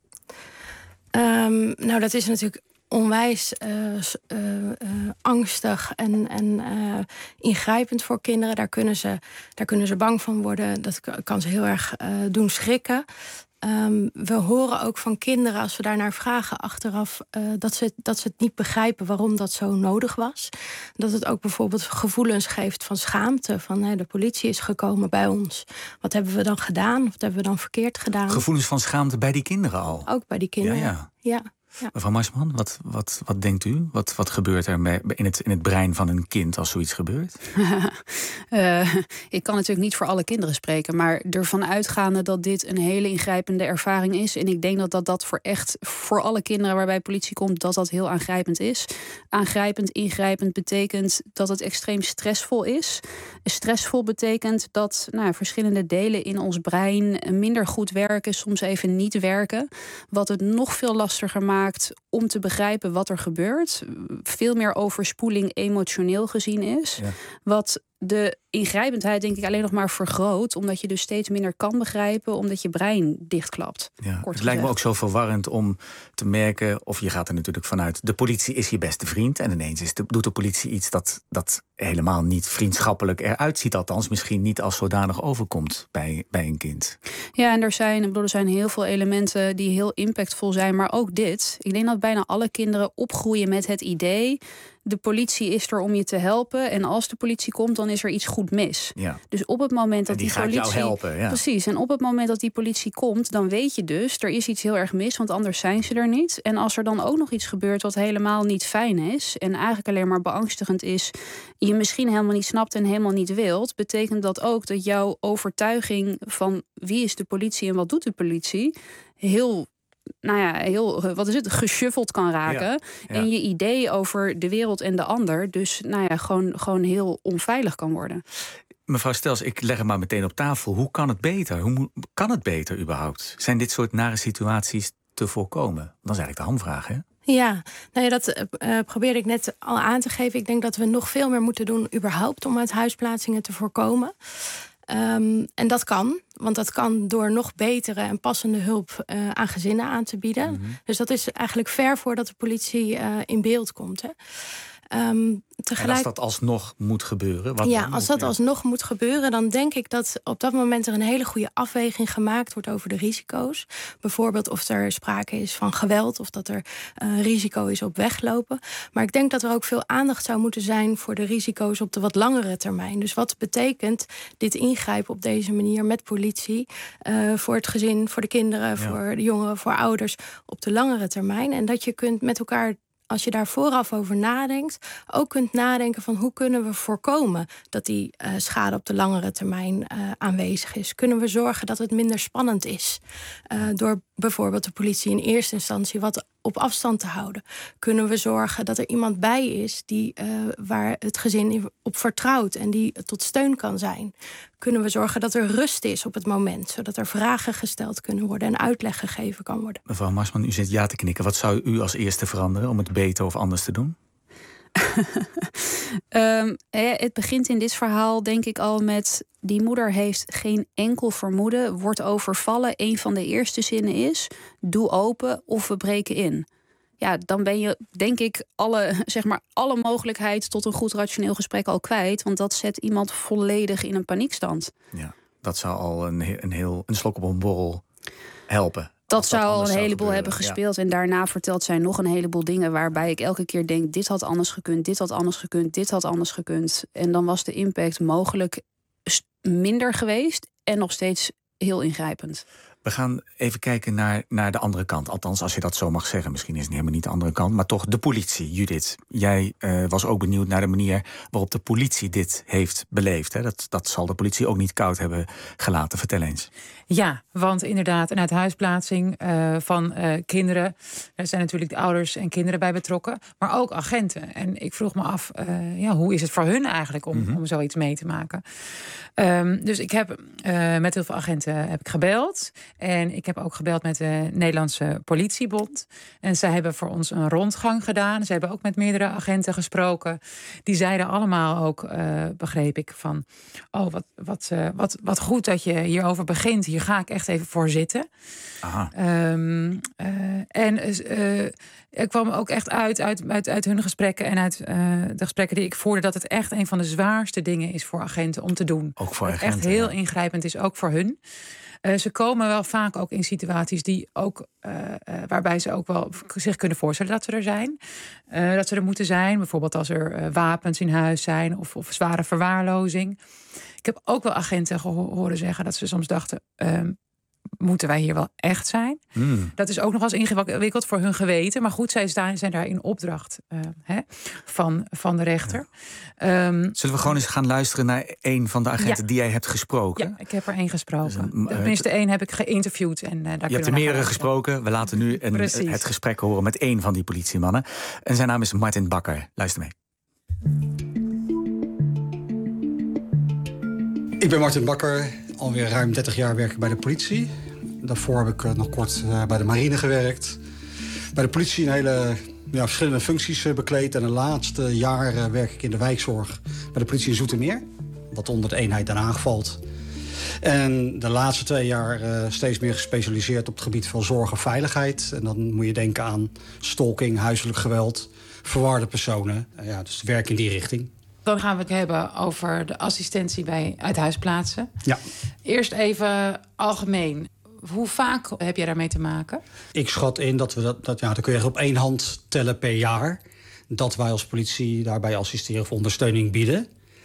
Dat is natuurlijk onwijs angstig en ingrijpend voor kinderen. Daar kunnen ze bang van worden. Dat kan ze heel erg doen schrikken. We horen ook van kinderen, als we daarnaar vragen achteraf, dat ze het niet begrijpen waarom dat zo nodig was. Dat het ook bijvoorbeeld gevoelens geeft van schaamte. Van de politie is gekomen bij ons. Wat hebben we dan gedaan? Wat hebben we dan verkeerd gedaan? Gevoelens van schaamte bij die kinderen al? Ook bij die kinderen, ja. Mevrouw Marsman, wat denkt u? Wat gebeurt er in het brein van een kind als zoiets gebeurt? Ik kan natuurlijk niet voor alle kinderen spreken, maar ervan uitgaande dat dit een hele ingrijpende ervaring is. En ik denk dat voor alle kinderen waarbij politie komt, dat heel aangrijpend is. Ingrijpend betekent dat het extreem stressvol is. Stressvol betekent dat verschillende delen in ons brein minder goed werken, soms even niet werken. Wat het nog veel lastiger maakt om te begrijpen wat er gebeurt. Veel meer overspoeling emotioneel gezien is. Ja. Wat de ingrijpendheid denk ik alleen nog maar vergroot, omdat je dus steeds minder kan begrijpen, omdat je brein dichtklapt. Ja, het lijkt me ook zo verwarrend om te merken, of je gaat er natuurlijk vanuit, de politie is je beste vriend en ineens doet de politie iets dat helemaal niet vriendschappelijk eruit ziet, althans misschien niet als zodanig overkomt bij een kind. Ja, en er zijn heel veel elementen die heel impactvol zijn, maar ook dit. Ik denk dat bijna alle kinderen opgroeien met het idee, de politie is er om je te helpen en als de politie komt, dan is er iets goed mis. Ja. Dus op het moment dat die politie jou helpen, ja. Precies, en op het moment dat die politie komt, dan weet je dus, er is iets heel erg mis, want anders zijn ze er niet. En als er dan ook nog iets gebeurt wat helemaal niet fijn is en eigenlijk alleen maar beangstigend is, je misschien helemaal niet snapt en helemaal niet wilt, betekent dat ook dat jouw overtuiging van wie is de politie en wat doet de politie heel geshuffeld kan raken. Ja. En je idee over de wereld en de ander dus gewoon heel onveilig kan worden. Mevrouw Stels, ik leg het maar meteen op tafel. Hoe kan het beter? Hoe kan het beter überhaupt? Zijn dit soort nare situaties te voorkomen? Dat is eigenlijk de hamvraag, hè? Ja, dat probeerde ik net al aan te geven. Ik denk dat we nog veel meer moeten doen überhaupt om uithuisplaatsingen te voorkomen. En dat kan, want dat kan door nog betere en passende hulp aan gezinnen aan te bieden. Mm-hmm. Dus dat is eigenlijk ver voordat de politie in beeld komt. Hè. En als dat alsnog moet gebeuren? Als dat alsnog moet gebeuren, dan denk ik dat op dat moment er een hele goede afweging gemaakt wordt over de risico's. Bijvoorbeeld of er sprake is van geweld of dat er risico is op weglopen. Maar ik denk dat er ook veel aandacht zou moeten zijn voor de risico's op de wat langere termijn. Dus wat betekent dit ingrijpen op deze manier met politie voor het gezin, voor de kinderen, voor de jongeren, voor ouders op de langere termijn. En dat je kunt met elkaar, als je daar vooraf over nadenkt, ook kunt nadenken van hoe kunnen we voorkomen dat die schade op de langere termijn aanwezig is. Kunnen we zorgen dat het minder spannend is door bijvoorbeeld de politie in eerste instantie wat op afstand te houden? Kunnen we zorgen dat er iemand bij is waar het gezin op vertrouwt en die tot steun kan zijn? Kunnen we zorgen dat er rust is op het moment, zodat er vragen gesteld kunnen worden en uitleg gegeven kan worden? Mevrouw Marsman, u zit ja te knikken. Wat zou u als eerste veranderen om het beter of anders te doen? Het begint in dit verhaal denk ik al met, die moeder heeft geen enkel vermoeden, wordt overvallen. Een van de eerste zinnen is, doe open of we breken in. Ja, dan ben je denk ik alle mogelijkheid tot een goed rationeel gesprek al kwijt, want dat zet iemand volledig in een paniekstand. Ja, dat zou al een slok op een borrel helpen. Dat zou al een heleboel hebben gespeeld. Ja. En daarna vertelt zij nog een heleboel dingen waarbij ik elke keer denk, dit had anders gekund, dit had anders gekund, dit had anders gekund. En dan was de impact mogelijk minder geweest en nog steeds heel ingrijpend. We gaan even kijken naar de andere kant. Althans, als je dat zo mag zeggen. Misschien is het helemaal niet de andere kant. Maar toch de politie, Judith. Jij was ook benieuwd naar de manier waarop de politie dit heeft beleefd. Hè? Dat zal de politie ook niet koud hebben gelaten. Vertel eens. Ja, want inderdaad, een uithuisplaatsing van kinderen. Er zijn natuurlijk de ouders en kinderen bij betrokken. Maar ook agenten. En ik vroeg me af, hoe is het voor hun eigenlijk om zoiets mee te maken? Dus ik heb met heel veel agenten gebeld. En ik heb ook gebeld met de Nederlandse Politiebond. En zij hebben voor ons een rondgang gedaan. Ze hebben ook met meerdere agenten gesproken. Die zeiden allemaal ook, begreep ik, van, wat goed dat je hierover begint. Hier ga ik echt even voor zitten. Ik kwam ook echt uit hun gesprekken en uit de gesprekken die ik voerde, dat het echt een van de zwaarste dingen is voor agenten om te doen. Ook voor agenten. Echt heel ingrijpend is, ook voor hun. Ze komen wel vaak ook in situaties die ook, waarbij ze ook wel zich kunnen voorstellen dat ze er zijn. Dat ze er moeten zijn. Bijvoorbeeld als er wapens in huis zijn of zware verwaarlozing. Ik heb ook wel agenten horen zeggen dat ze soms dachten, moeten wij hier wel echt zijn? Dat is ook nog wel eens ingewikkeld voor hun geweten. Maar goed, zij zijn daar in opdracht van de rechter. Zullen we gewoon eens gaan luisteren naar een van de agenten die jij hebt gesproken? Ja, ik heb er één gesproken. Tenminste, één heb ik geïnterviewd. En, daar je hebt er meerdere gesproken. We laten nu het gesprek horen met één van die politiemannen. En zijn naam is Martin Bakker. Luister mee. Ik ben Martin Bakker. Alweer ruim 30 jaar werk ik bij de politie. Daarvoor heb ik nog kort bij de marine gewerkt. Bij de politie een hele verschillende functies bekleed. En de laatste jaren werk ik in de wijkzorg bij de politie in Zoetermeer. wat onder de eenheid Den Haag valt. En de laatste 2 jaar steeds meer gespecialiseerd op het gebied van zorg en veiligheid. En dan moet je denken aan stalking, huiselijk geweld, verwarde personen. Dus werk in die richting. Dan gaan we het hebben over de assistentie bij uithuisplaatsen. Ja. Eerst even algemeen. Hoe vaak heb jij daarmee te maken? Ik schat in dat we dat kun je echt op 1 hand tellen per jaar. Dat wij als politie daarbij assisteren of ondersteuning bieden.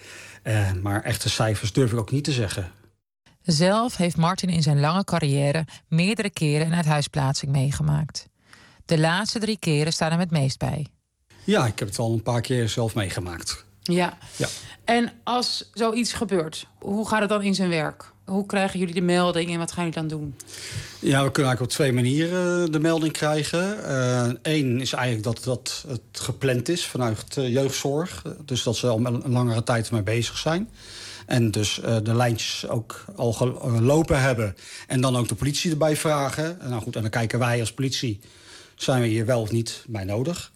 Maar echte cijfers durf ik ook niet te zeggen. Zelf heeft Martin in zijn lange carrière meerdere keren een uithuisplaatsing meegemaakt. De laatste 3 keren staan hem het meest bij. Ja, ik heb het al een paar keer zelf meegemaakt. Ja. En als zoiets gebeurt, hoe gaat het dan in zijn werk? Hoe krijgen jullie de melding en wat gaan jullie dan doen? Ja, we kunnen eigenlijk op 2 manieren de melding krijgen. Eén is eigenlijk dat het gepland is vanuit jeugdzorg. Dus dat ze al een langere tijd mee bezig zijn. En dus de lijntjes ook al gelopen hebben. En dan ook de politie erbij vragen. En dan kijken wij als politie, zijn we hier wel of niet bij nodig?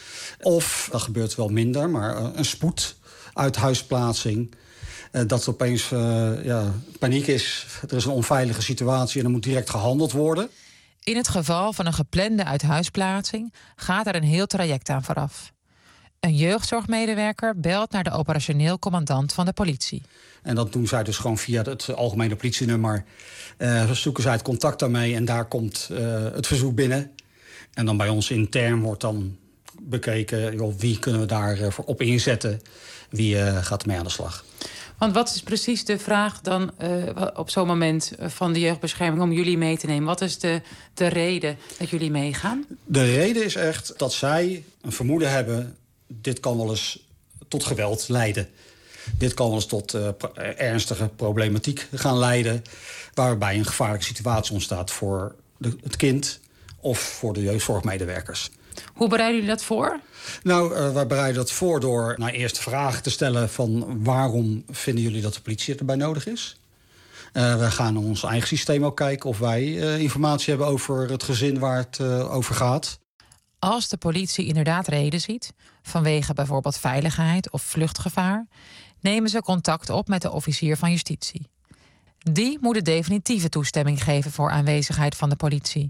Of, dat gebeurt wel minder, maar een spoeduithuisplaatsing. Dat opeens paniek is. Er is een onveilige situatie en er moet direct gehandeld worden. In het geval van een geplande uithuisplaatsing gaat er een heel traject aan vooraf. Een jeugdzorgmedewerker belt naar de operationeel commandant van de politie. En dat doen zij dus gewoon via het algemene politienummer. Zoeken zij het contact daarmee en daar komt het verzoek binnen. En dan bij ons intern wordt dan bekeken, wie kunnen we daar op inzetten? Wie gaat ermee aan de slag? Want wat is precies de vraag dan op zo'n moment van de jeugdbescherming om jullie mee te nemen? Wat is de reden dat jullie meegaan? De reden is echt dat zij een vermoeden hebben, dit kan wel eens tot geweld leiden. Dit kan wel eens tot ernstige problematiek gaan leiden, waarbij een gevaarlijke situatie ontstaat voor het kind of voor de jeugdzorgmedewerkers. Hoe bereiden jullie dat voor? Nou, wij bereiden dat voor door eerst vragen te stellen van waarom vinden jullie dat de politie erbij nodig is? We gaan naar ons eigen systeem ook kijken of wij informatie hebben over het gezin waar het over gaat. Als de politie inderdaad reden ziet, vanwege bijvoorbeeld veiligheid of vluchtgevaar, nemen ze contact op met de officier van justitie. Die moet de definitieve toestemming geven voor aanwezigheid van de politie.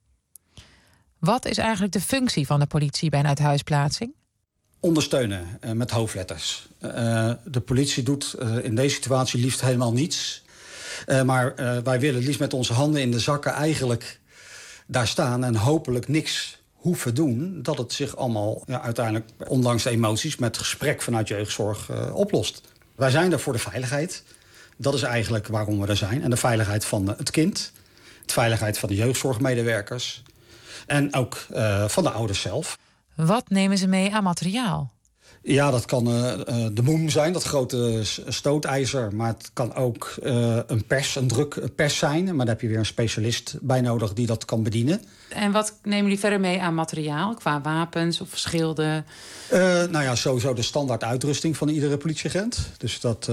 Wat is eigenlijk de functie van de politie bij een uithuisplaatsing? Ondersteunen met hoofdletters. De politie doet in deze situatie liefst helemaal niets. Maar wij willen liefst met onze handen in de zakken eigenlijk daar staan en hopelijk niks hoeven doen, dat het zich allemaal uiteindelijk, ondanks de emoties, met gesprek vanuit jeugdzorg oplost. Wij zijn er voor de veiligheid. Dat is eigenlijk waarom we er zijn. En de veiligheid van het kind, de veiligheid van de jeugdzorgmedewerkers en ook van de ouders zelf. Wat nemen ze mee aan materiaal? Ja, dat kan de moem zijn, dat grote stootijzer. Maar het kan ook een drukpers zijn. Maar daar heb je weer een specialist bij nodig die dat kan bedienen. En wat nemen jullie verder mee aan materiaal? Qua wapens of schilden? Sowieso de standaard uitrusting van iedere politieagent. Dus dat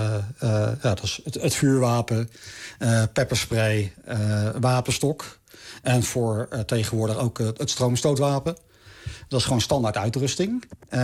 is het vuurwapen, pepperspray, wapenstok. En voor tegenwoordig ook het stroomstootwapen. Dat is gewoon standaard uitrusting.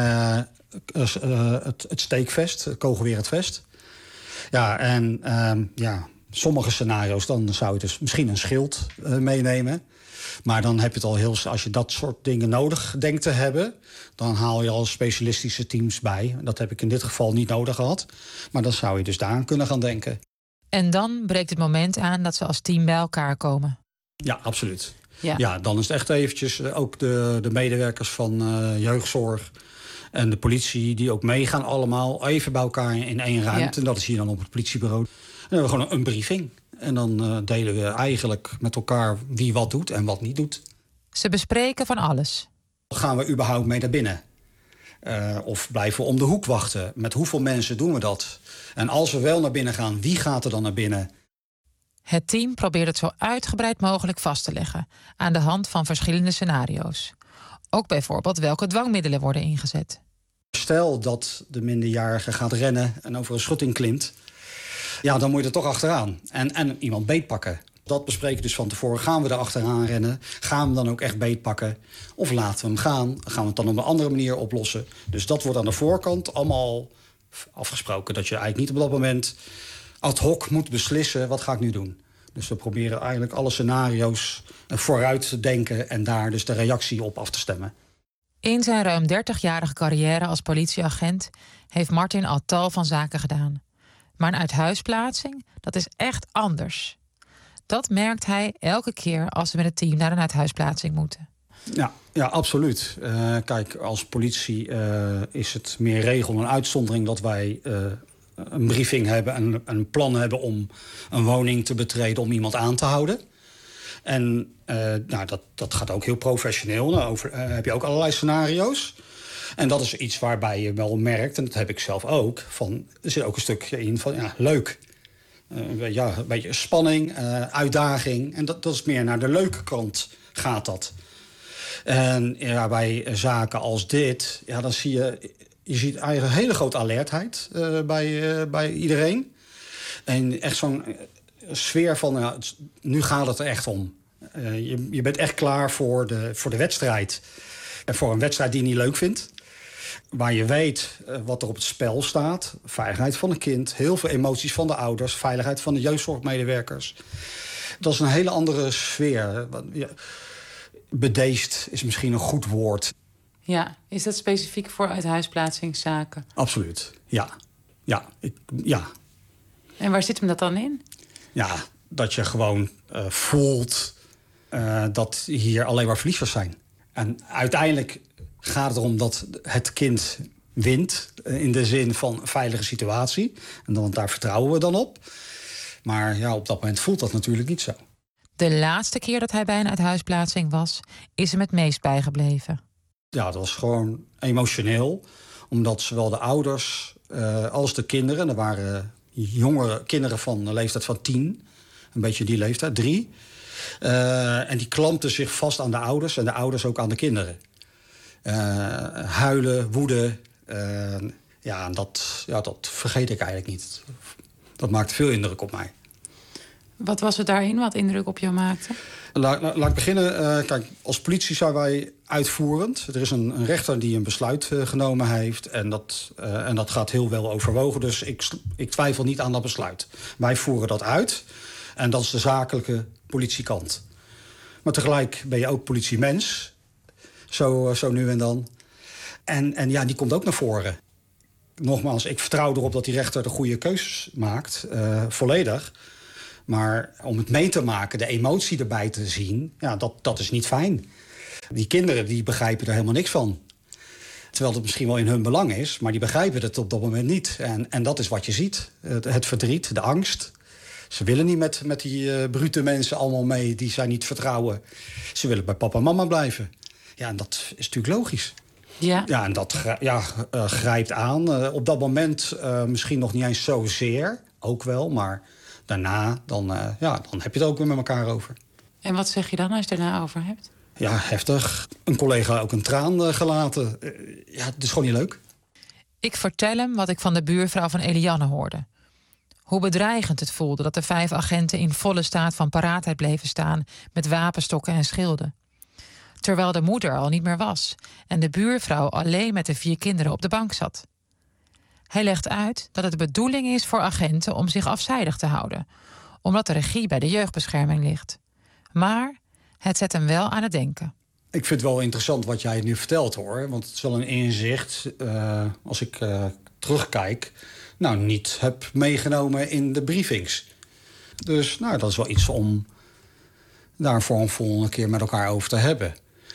Het steekvest, het kogelwerend vest. Ja, en sommige scenario's, dan zou je dus misschien een schild meenemen. Maar dan heb je het al als je dat soort dingen nodig denkt te hebben, dan haal je al specialistische teams bij. Dat heb ik in dit geval niet nodig gehad. Maar dan zou je dus daaraan kunnen gaan denken. En dan breekt het moment aan dat ze als team bij elkaar komen. Ja, absoluut. Ja, dan is het echt eventjes ook de medewerkers van jeugdzorg en de politie die ook meegaan allemaal even bij elkaar in één ruimte. Ja. En dat is hier dan op het politiebureau. En dan hebben we gewoon een briefing. En dan delen we eigenlijk met elkaar wie wat doet en wat niet doet. Ze bespreken van alles. Gaan we überhaupt mee naar binnen? Of blijven we om de hoek wachten? Met hoeveel mensen doen we dat? En als we wel naar binnen gaan, wie gaat er dan naar binnen? Het team probeert het zo uitgebreid mogelijk vast te leggen aan de hand van verschillende scenario's. Ook bijvoorbeeld welke dwangmiddelen worden ingezet. Stel dat de minderjarige gaat rennen en over een schutting klimt, dan moet je er toch achteraan en iemand beetpakken. Dat bespreken we dus van tevoren. Gaan we er achteraan rennen? Gaan we hem dan ook echt beetpakken? Of laten we hem gaan? Gaan we het dan op een andere manier oplossen? Dus dat wordt aan de voorkant allemaal afgesproken dat je eigenlijk niet op dat moment ad hoc moet beslissen, wat ga ik nu doen? Dus we proberen eigenlijk alle scenario's vooruit te denken en daar dus de reactie op af te stemmen. In zijn ruim 30-jarige carrière als politieagent heeft Martin al tal van zaken gedaan. Maar een uithuisplaatsing, dat is echt anders. Dat merkt hij elke keer als we met het team naar een uithuisplaatsing moeten. Ja, absoluut. Kijk, als politie is het meer regel dan uitzondering dat wij een briefing hebben en een plan hebben om een woning te betreden om iemand aan te houden. En dat gaat ook heel professioneel. Nou, heb je ook allerlei scenario's. En dat is iets waarbij je wel merkt, en dat heb ik zelf ook, van, er zit ook een stukje in van leuk. Een beetje spanning, uitdaging. En dat is meer naar de leuke kant gaat dat. En bij zaken als dit, dan zie je ziet eigenlijk een hele grote alertheid bij iedereen. En echt zo'n sfeer van, nu gaat het er echt om. Je bent echt klaar voor de wedstrijd. En voor een wedstrijd die je niet leuk vindt. Waar je weet wat er op het spel staat. Veiligheid van een kind. Heel veel emoties van de ouders. Veiligheid van de jeugdzorgmedewerkers. Dat is een hele andere sfeer. Bedeesd is misschien een goed woord. Ja, is dat specifiek voor uithuisplaatsingszaken? Absoluut, ja. En waar zit hem dat dan in? Ja, dat je gewoon voelt dat hier alleen maar verliezers zijn. En uiteindelijk gaat het erom dat het kind wint. In de zin van een veilige situatie. En daar vertrouwen we dan op. Maar op dat moment voelt dat natuurlijk niet zo. De laatste keer dat hij bij een uithuisplaatsing was, is hem het meest bijgebleven. Ja, dat was gewoon emotioneel. Omdat zowel de ouders als de kinderen, er waren jongere kinderen van de leeftijd van 10. Een beetje die leeftijd, 3. En die klampten zich vast aan de ouders en de ouders ook aan de kinderen. Huilen, woede. En dat vergeet ik eigenlijk niet. Dat maakt veel indruk op mij. Wat was het daarin wat indruk op jou maakte? Laat ik beginnen. Kijk, als politie zijn wij uitvoerend. Er is een rechter die een besluit genomen heeft. En dat gaat heel wel overwogen. Dus ik twijfel niet aan dat besluit. Wij voeren dat uit. En dat is de zakelijke politiekant. Maar tegelijk ben je ook politiemens. Zo nu en dan. En die komt ook naar voren. Nogmaals, ik vertrouw erop dat die rechter de goede keuzes maakt. Volledig. Maar om het mee te maken, de emotie erbij te zien, dat is niet fijn. Die kinderen die begrijpen er helemaal niks van. Terwijl het misschien wel in hun belang is, maar die begrijpen het op dat moment niet. En dat is wat je ziet. Het verdriet, de angst. Ze willen niet met die brute mensen allemaal mee die zij niet vertrouwen. Ze willen bij papa en mama blijven. Ja, en dat is natuurlijk logisch. Ja. Ja, en dat grijpt aan. Op dat moment misschien nog niet eens zozeer. Ook wel, maar daarna dan heb je het ook weer met elkaar over. En wat zeg je dan als je het daarna over hebt? Ja, heftig. Een collega ook een traan gelaten. Het is gewoon niet leuk. Ik vertel hem wat ik van de buurvrouw van Eliane hoorde. Hoe bedreigend het voelde dat de 5 agenten in volle staat van paraatheid bleven staan met wapenstokken en schilden. Terwijl de moeder al niet meer was en de buurvrouw alleen met de 4 kinderen op de bank zat. Hij legt uit dat het de bedoeling is voor agenten om zich afzijdig te houden, omdat de regie bij de jeugdbescherming ligt. Maar het zet hem wel aan het denken. Ik vind het wel interessant wat jij nu vertelt, hoor. Want het is wel een inzicht, als ik terugkijk, niet heb meegenomen in de briefings. Dus dat is wel iets om daar voor een volgende keer met elkaar over te hebben.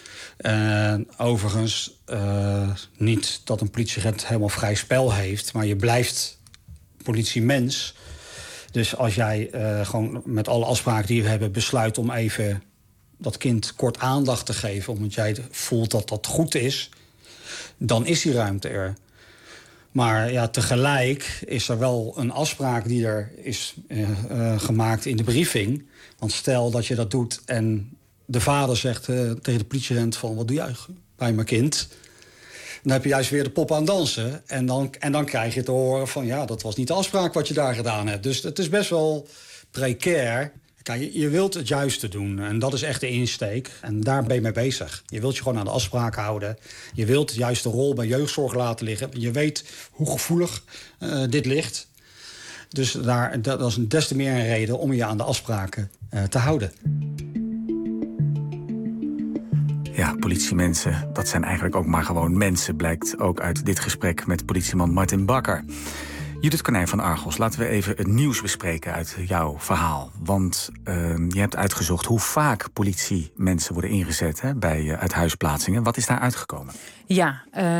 Overigens, niet dat een politieagent helemaal vrij spel heeft, maar je blijft politiemens. Dus als jij gewoon met alle afspraken die we hebben besluit om even dat kind kort aandacht te geven, omdat jij voelt dat dat goed is, dan is die ruimte er. Maar tegelijk is er wel een afspraak die er is gemaakt in de briefing. Want stel dat je dat doet en de vader zegt tegen de politieagent van, wat doe jij bij mijn kind? Dan heb je juist weer de pop aan dansen. En dan krijg je te horen van, dat was niet de afspraak wat je daar gedaan hebt. Dus het is best wel precair. Kijk, je wilt het juiste doen en dat is echt de insteek. En daar ben je mee bezig. Je wilt je gewoon aan de afspraken houden. Je wilt de juiste rol bij jeugdzorg laten liggen. Je weet hoe gevoelig dit ligt. Dus dat is des te meer een reden om je aan de afspraken te houden. Ja, politiemensen, dat zijn eigenlijk ook maar gewoon mensen, blijkt ook uit dit gesprek met politieman Martin Bakker. Judith Konijn van Argos, laten we even het nieuws bespreken uit jouw verhaal. Want je hebt uitgezocht hoe vaak politiemensen worden ingezet bij uithuisplaatsingen. Wat is daar uitgekomen? Ja,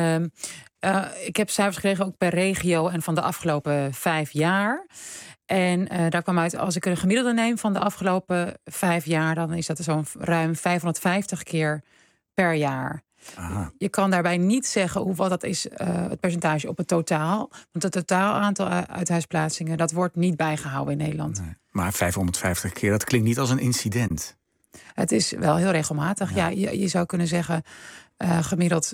ik heb cijfers gekregen ook per regio en van de afgelopen 5 jaar. En daar kwam uit, als ik een gemiddelde neem van de afgelopen 5 jaar... dan is dat zo'n ruim 550 keer per jaar. Aha. Je kan daarbij niet zeggen wat dat is, het percentage op het totaal. Want het totaal aantal uithuisplaatsingen, dat wordt niet bijgehouden in Nederland. Nee, maar 550 keer, dat klinkt niet als een incident. Het is wel heel regelmatig. Ja, je zou kunnen zeggen gemiddeld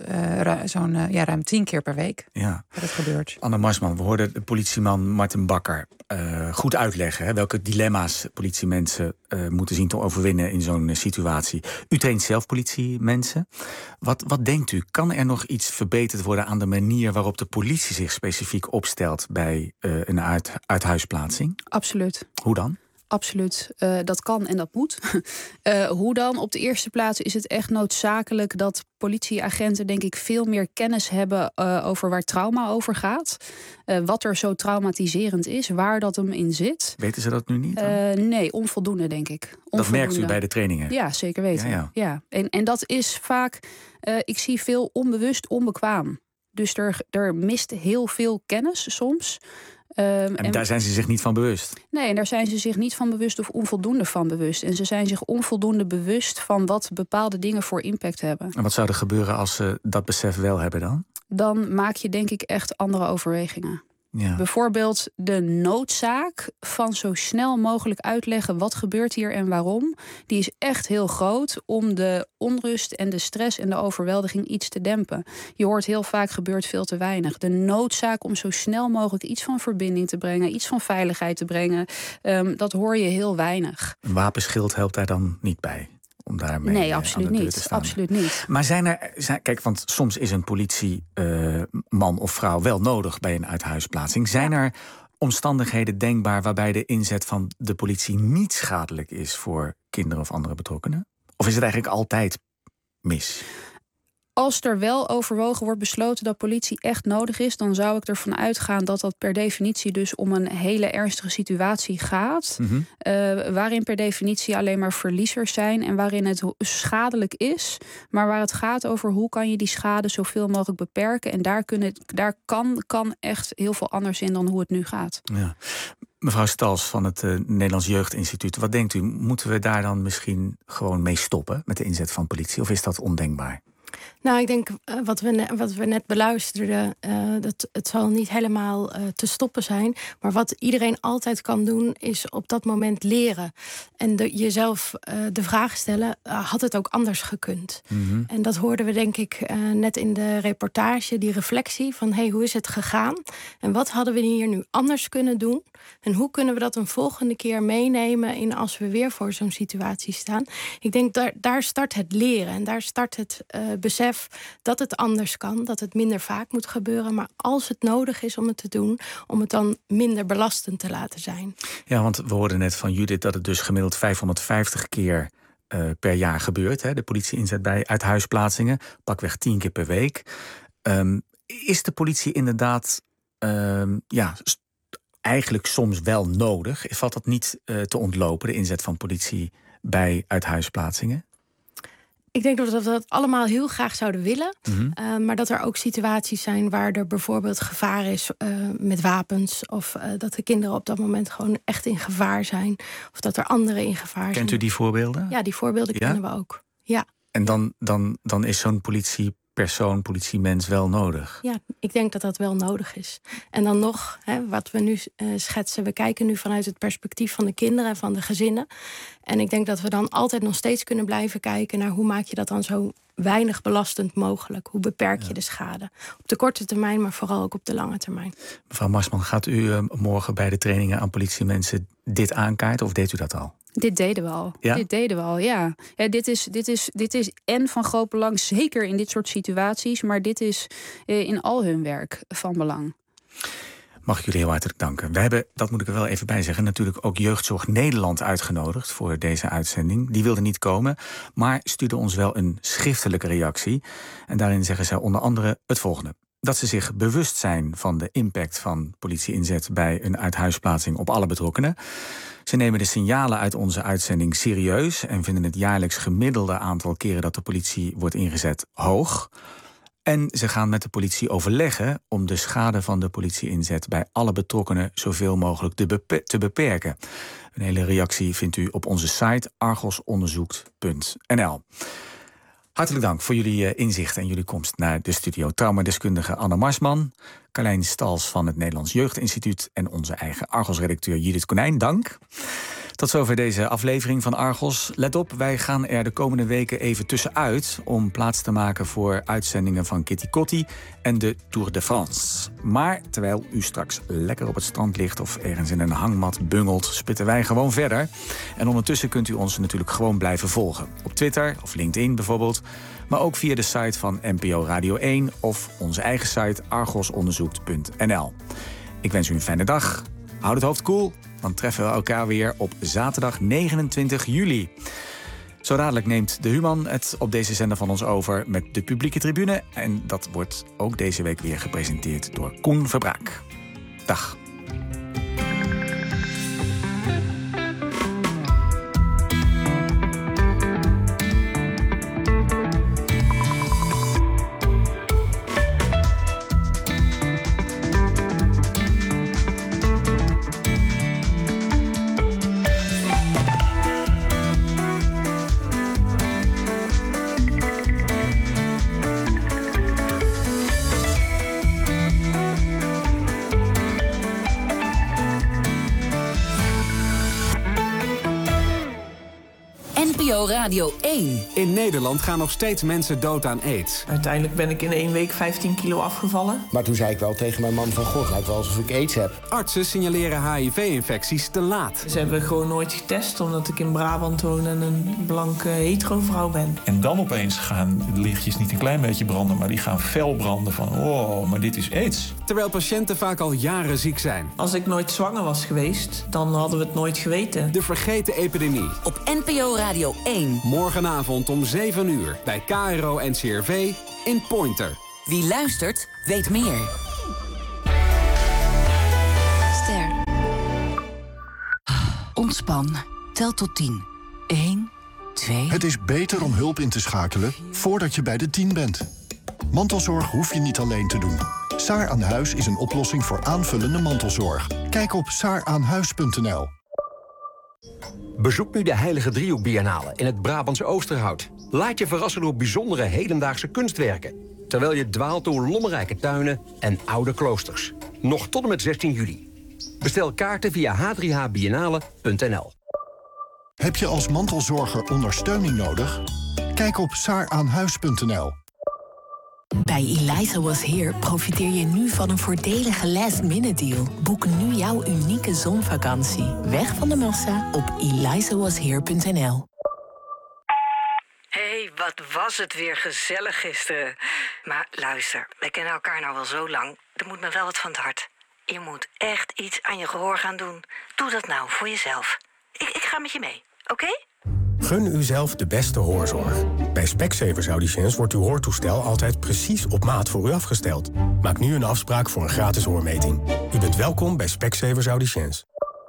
ruim 10 keer per week dat het gebeurt. Anne Marsman, we hoorden de politieman Martin Bakker goed uitleggen welke dilemma's politiemensen moeten zien te overwinnen in zo'n situatie. U traint zelf politiemensen. Wat denkt u? Kan er nog iets verbeterd worden aan de manier waarop de politie zich specifiek opstelt bij een uithuisplaatsing? Absoluut. Hoe dan? Absoluut. Dat kan en dat moet. Hoe dan? Op de eerste plaats is het echt noodzakelijk dat politieagenten, denk ik, veel meer kennis hebben over waar trauma over gaat. Wat er zo traumatiserend is, waar dat hem in zit. Weten ze dat nu niet? Nee, onvoldoende, denk ik. Onvoldoende. Dat merkt u bij de trainingen? Ja, zeker weten. Ja. En dat is vaak, ik zie veel onbewust onbekwaam. Dus er mist heel veel kennis soms. En daar zijn ze zich niet van bewust? Nee, en daar zijn ze zich niet van bewust of onvoldoende van bewust. En ze zijn zich onvoldoende bewust van wat bepaalde dingen voor impact hebben. En wat zou er gebeuren als ze dat besef wel hebben dan? Dan maak je denk ik echt andere overwegingen. Ja. Bijvoorbeeld de noodzaak van zo snel mogelijk uitleggen wat gebeurt hier en waarom. Die is echt heel groot om de onrust en de stress en de overweldiging iets te dempen. Je hoort heel vaak gebeurt veel te weinig. De noodzaak om zo snel mogelijk iets van verbinding te brengen, iets van veiligheid te brengen, dat hoor je heel weinig. Een wapenschild helpt daar dan niet bij? Om daarmee nee, absoluut niet. Absoluut niet. Maar kijk, want soms is een politieman of vrouw wel nodig bij een uithuisplaatsing. Zijn er omstandigheden denkbaar waarbij de inzet van de politie niet schadelijk is voor kinderen of andere betrokkenen? Of is het eigenlijk altijd mis? Als er wel overwogen wordt besloten dat politie echt nodig is, dan zou ik ervan uitgaan dat dat per definitie dus om een hele ernstige situatie gaat. Mm-hmm. Waarin per definitie alleen maar verliezers zijn en waarin het schadelijk is. Maar waar het gaat over hoe kan je die schade zoveel mogelijk beperken. En daar kan echt heel veel anders in dan hoe het nu gaat. Ja. Mevrouw Stals van het Nederlands Jeugdinstituut, wat denkt u? Moeten we daar dan misschien gewoon mee stoppen met de inzet van politie? Of is dat ondenkbaar? Nou, ik denk wat we net beluisterden, dat het zal niet helemaal te stoppen zijn. Maar wat iedereen altijd kan doen, is op dat moment leren. En jezelf de vraag stellen, had het ook anders gekund? Mm-hmm. En dat hoorden we denk ik net in de reportage, die reflectie van hoe is het gegaan? En wat hadden we hier nu anders kunnen doen? En hoe kunnen we dat een volgende keer meenemen in als we weer voor zo'n situatie staan? Ik denk daar start het leren en daar start het besef dat het anders kan, dat het minder vaak moet gebeuren. Maar als het nodig is om het te doen, om het dan minder belastend te laten zijn. Ja, want we hoorden net van Judith dat het dus gemiddeld 550 keer per jaar gebeurt. Hè? De politie inzet bij uithuisplaatsingen, pakweg 10 keer per week. Is de politie inderdaad eigenlijk soms wel nodig? Valt dat niet te ontlopen, de inzet van politie bij uithuisplaatsingen? Ik denk dat we dat allemaal heel graag zouden willen. Mm-hmm. Maar dat er ook situaties zijn waar er bijvoorbeeld gevaar is met wapens. Of dat de kinderen op dat moment gewoon echt in gevaar zijn. Of dat er anderen in gevaar zijn. Kent u die voorbeelden? Ja, die voorbeelden kennen we ook. Ja. En dan is zo'n politiemens wel nodig? Ja, ik denk dat dat wel nodig is. En dan nog, wat we nu schetsen. We kijken nu vanuit het perspectief van de kinderen en van de gezinnen. En ik denk dat we dan altijd nog steeds kunnen blijven kijken naar hoe maak je dat dan zo weinig belastend mogelijk. Hoe beperk je de schade? Op de korte termijn, maar vooral ook op de lange termijn. Mevrouw Marsman, gaat u morgen bij de trainingen aan politiemensen dit aankaarten of deed u dat al? Dit deden we al. Ja? Dit deden we al, ja. Dit is en van groot belang, zeker in dit soort situaties. Maar dit is in al hun werk van belang. Mag ik jullie heel hartelijk danken. We hebben, dat moet ik er wel even bij zeggen, natuurlijk ook Jeugdzorg Nederland uitgenodigd voor deze uitzending. Die wilde niet komen, maar stuurde ons wel een schriftelijke reactie. En daarin zeggen zij onder andere het volgende. Dat ze zich bewust zijn van de impact van politie-inzet bij een uithuisplaatsing op alle betrokkenen. Ze nemen de signalen uit onze uitzending serieus en vinden het jaarlijks gemiddelde aantal keren dat de politie wordt ingezet hoog. En ze gaan met de politie overleggen om de schade van de politie-inzet bij alle betrokkenen zoveel mogelijk te beperken. Een hele reactie vindt u op onze site argosonderzoekt.nl. Hartelijk dank voor jullie inzicht en jullie komst naar de studio. Traumadeskundige Anne Marsman, Carlijn Stals van het Nederlands Jeugdinstituut en onze eigen Argos-redacteur Judith Konijn, dank. Tot zover deze aflevering van Argos. Let op, wij gaan er de komende weken even tussenuit om plaats te maken voor uitzendingen van Kitty Kotti en de Tour de France. Maar terwijl u straks lekker op het strand ligt of ergens in een hangmat bungelt, spitten wij gewoon verder. En ondertussen kunt u ons natuurlijk gewoon blijven volgen. Op Twitter of LinkedIn bijvoorbeeld, maar ook via de site van NPO Radio 1 of onze eigen site argosonderzoekt.nl. Ik wens u een fijne dag. Houd het hoofd koel. Dan treffen we elkaar weer op zaterdag 29 juli. Zo dadelijk neemt de Human het op deze zender van ons over met de publieke tribune. En dat wordt ook deze week weer gepresenteerd door Koen Verbraak. Dag. NPO Radio 1. In Nederland gaan nog steeds mensen dood aan aids. Uiteindelijk ben ik in 1 week 15 kilo afgevallen. Maar toen zei ik wel tegen mijn man van God, lijkt wel alsof ik aids heb. Artsen signaleren HIV-infecties te laat. Ze hebben gewoon nooit getest, omdat ik in Brabant woon en een blanke hetero-vrouw ben. En dan opeens gaan de lichtjes niet een klein beetje branden, maar die gaan fel branden van, oh, maar dit is aids. Terwijl patiënten vaak al jaren ziek zijn. Als ik nooit zwanger was geweest, dan hadden we het nooit geweten. De vergeten epidemie. Op NPO Radio 1. Morgenavond om 7 uur bij KRO NCRV in Pointer. Wie luistert, weet meer. Ster. Ontspan. Tel tot 10. 1, 2... Het is beter om hulp in te schakelen voordat je bij de 10 bent. Mantelzorg hoef je niet alleen te doen. Saar aan Huis is een oplossing voor aanvullende mantelzorg. Kijk op saaraanhuis.nl. Bezoek nu de Heilige Driehoek Biennale in het Brabantse Oosterhout. Laat je verrassen door bijzondere hedendaagse kunstwerken, terwijl je dwaalt door lommerrijke tuinen en oude kloosters. Nog tot en met 16 juli. Bestel kaarten via h3hbiennale.nl. Heb je als mantelzorger ondersteuning nodig? Kijk op saaraanhuis.nl. Bij Eliza Was Here profiteer je nu van een voordelige last-minute deal. Boek nu jouw unieke zonvakantie. Weg van de massa op elizawashere.nl. Hé, wat was het weer gezellig gisteren. Maar luister, wij kennen elkaar nou wel zo lang. Er moet me wel wat van het hart. Je moet echt iets aan je gehoor gaan doen. Doe dat nou voor jezelf. Ik ga met je mee, oké? Gun uzelf de beste hoorzorg. Bij Specsavers Audiciëns wordt uw hoortoestel altijd precies op maat voor u afgesteld. Maak nu een afspraak voor een gratis hoormeting. U bent welkom bij Specsavers Audiciëns.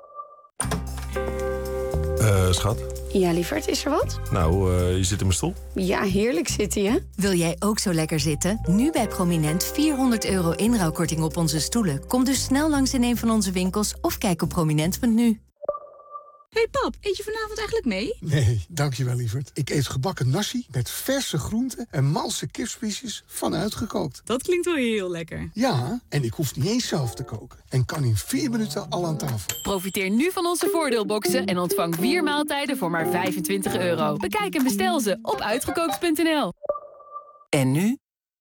Schat? Ja, lieverd, is er wat? Nou, je zit in mijn stoel. Ja, heerlijk zit hij, hè? Wil jij ook zo lekker zitten? Nu bij Prominent €400 inruilkorting op onze stoelen. Kom dus snel langs in een van onze winkels of kijk op prominent.nu. Hey pap, eet je vanavond eigenlijk mee? Nee, dankjewel lieverd. Ik eet gebakken nasi met verse groenten en malse kipspiesjes van uitgekookt. Dat klinkt wel heel lekker. Ja, en ik hoef niet eens zelf te koken. En kan in 4 minuten al aan tafel. Profiteer nu van onze voordeelboxen en ontvang 4 maaltijden voor maar €25. Bekijk en bestel ze op uitgekookt.nl. En nu?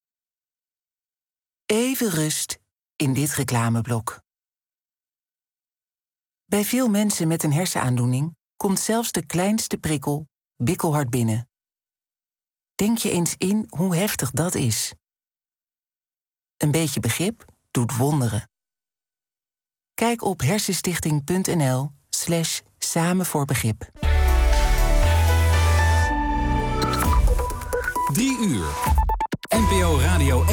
Even rust in dit reclameblok. Bij veel mensen met een hersenaandoening komt zelfs de kleinste prikkel bikkelhard binnen. Denk je eens in hoe heftig dat is. Een beetje begrip doet wonderen. Kijk op hersenstichting.nl/samen voor begrip. 3 uur. NPO Radio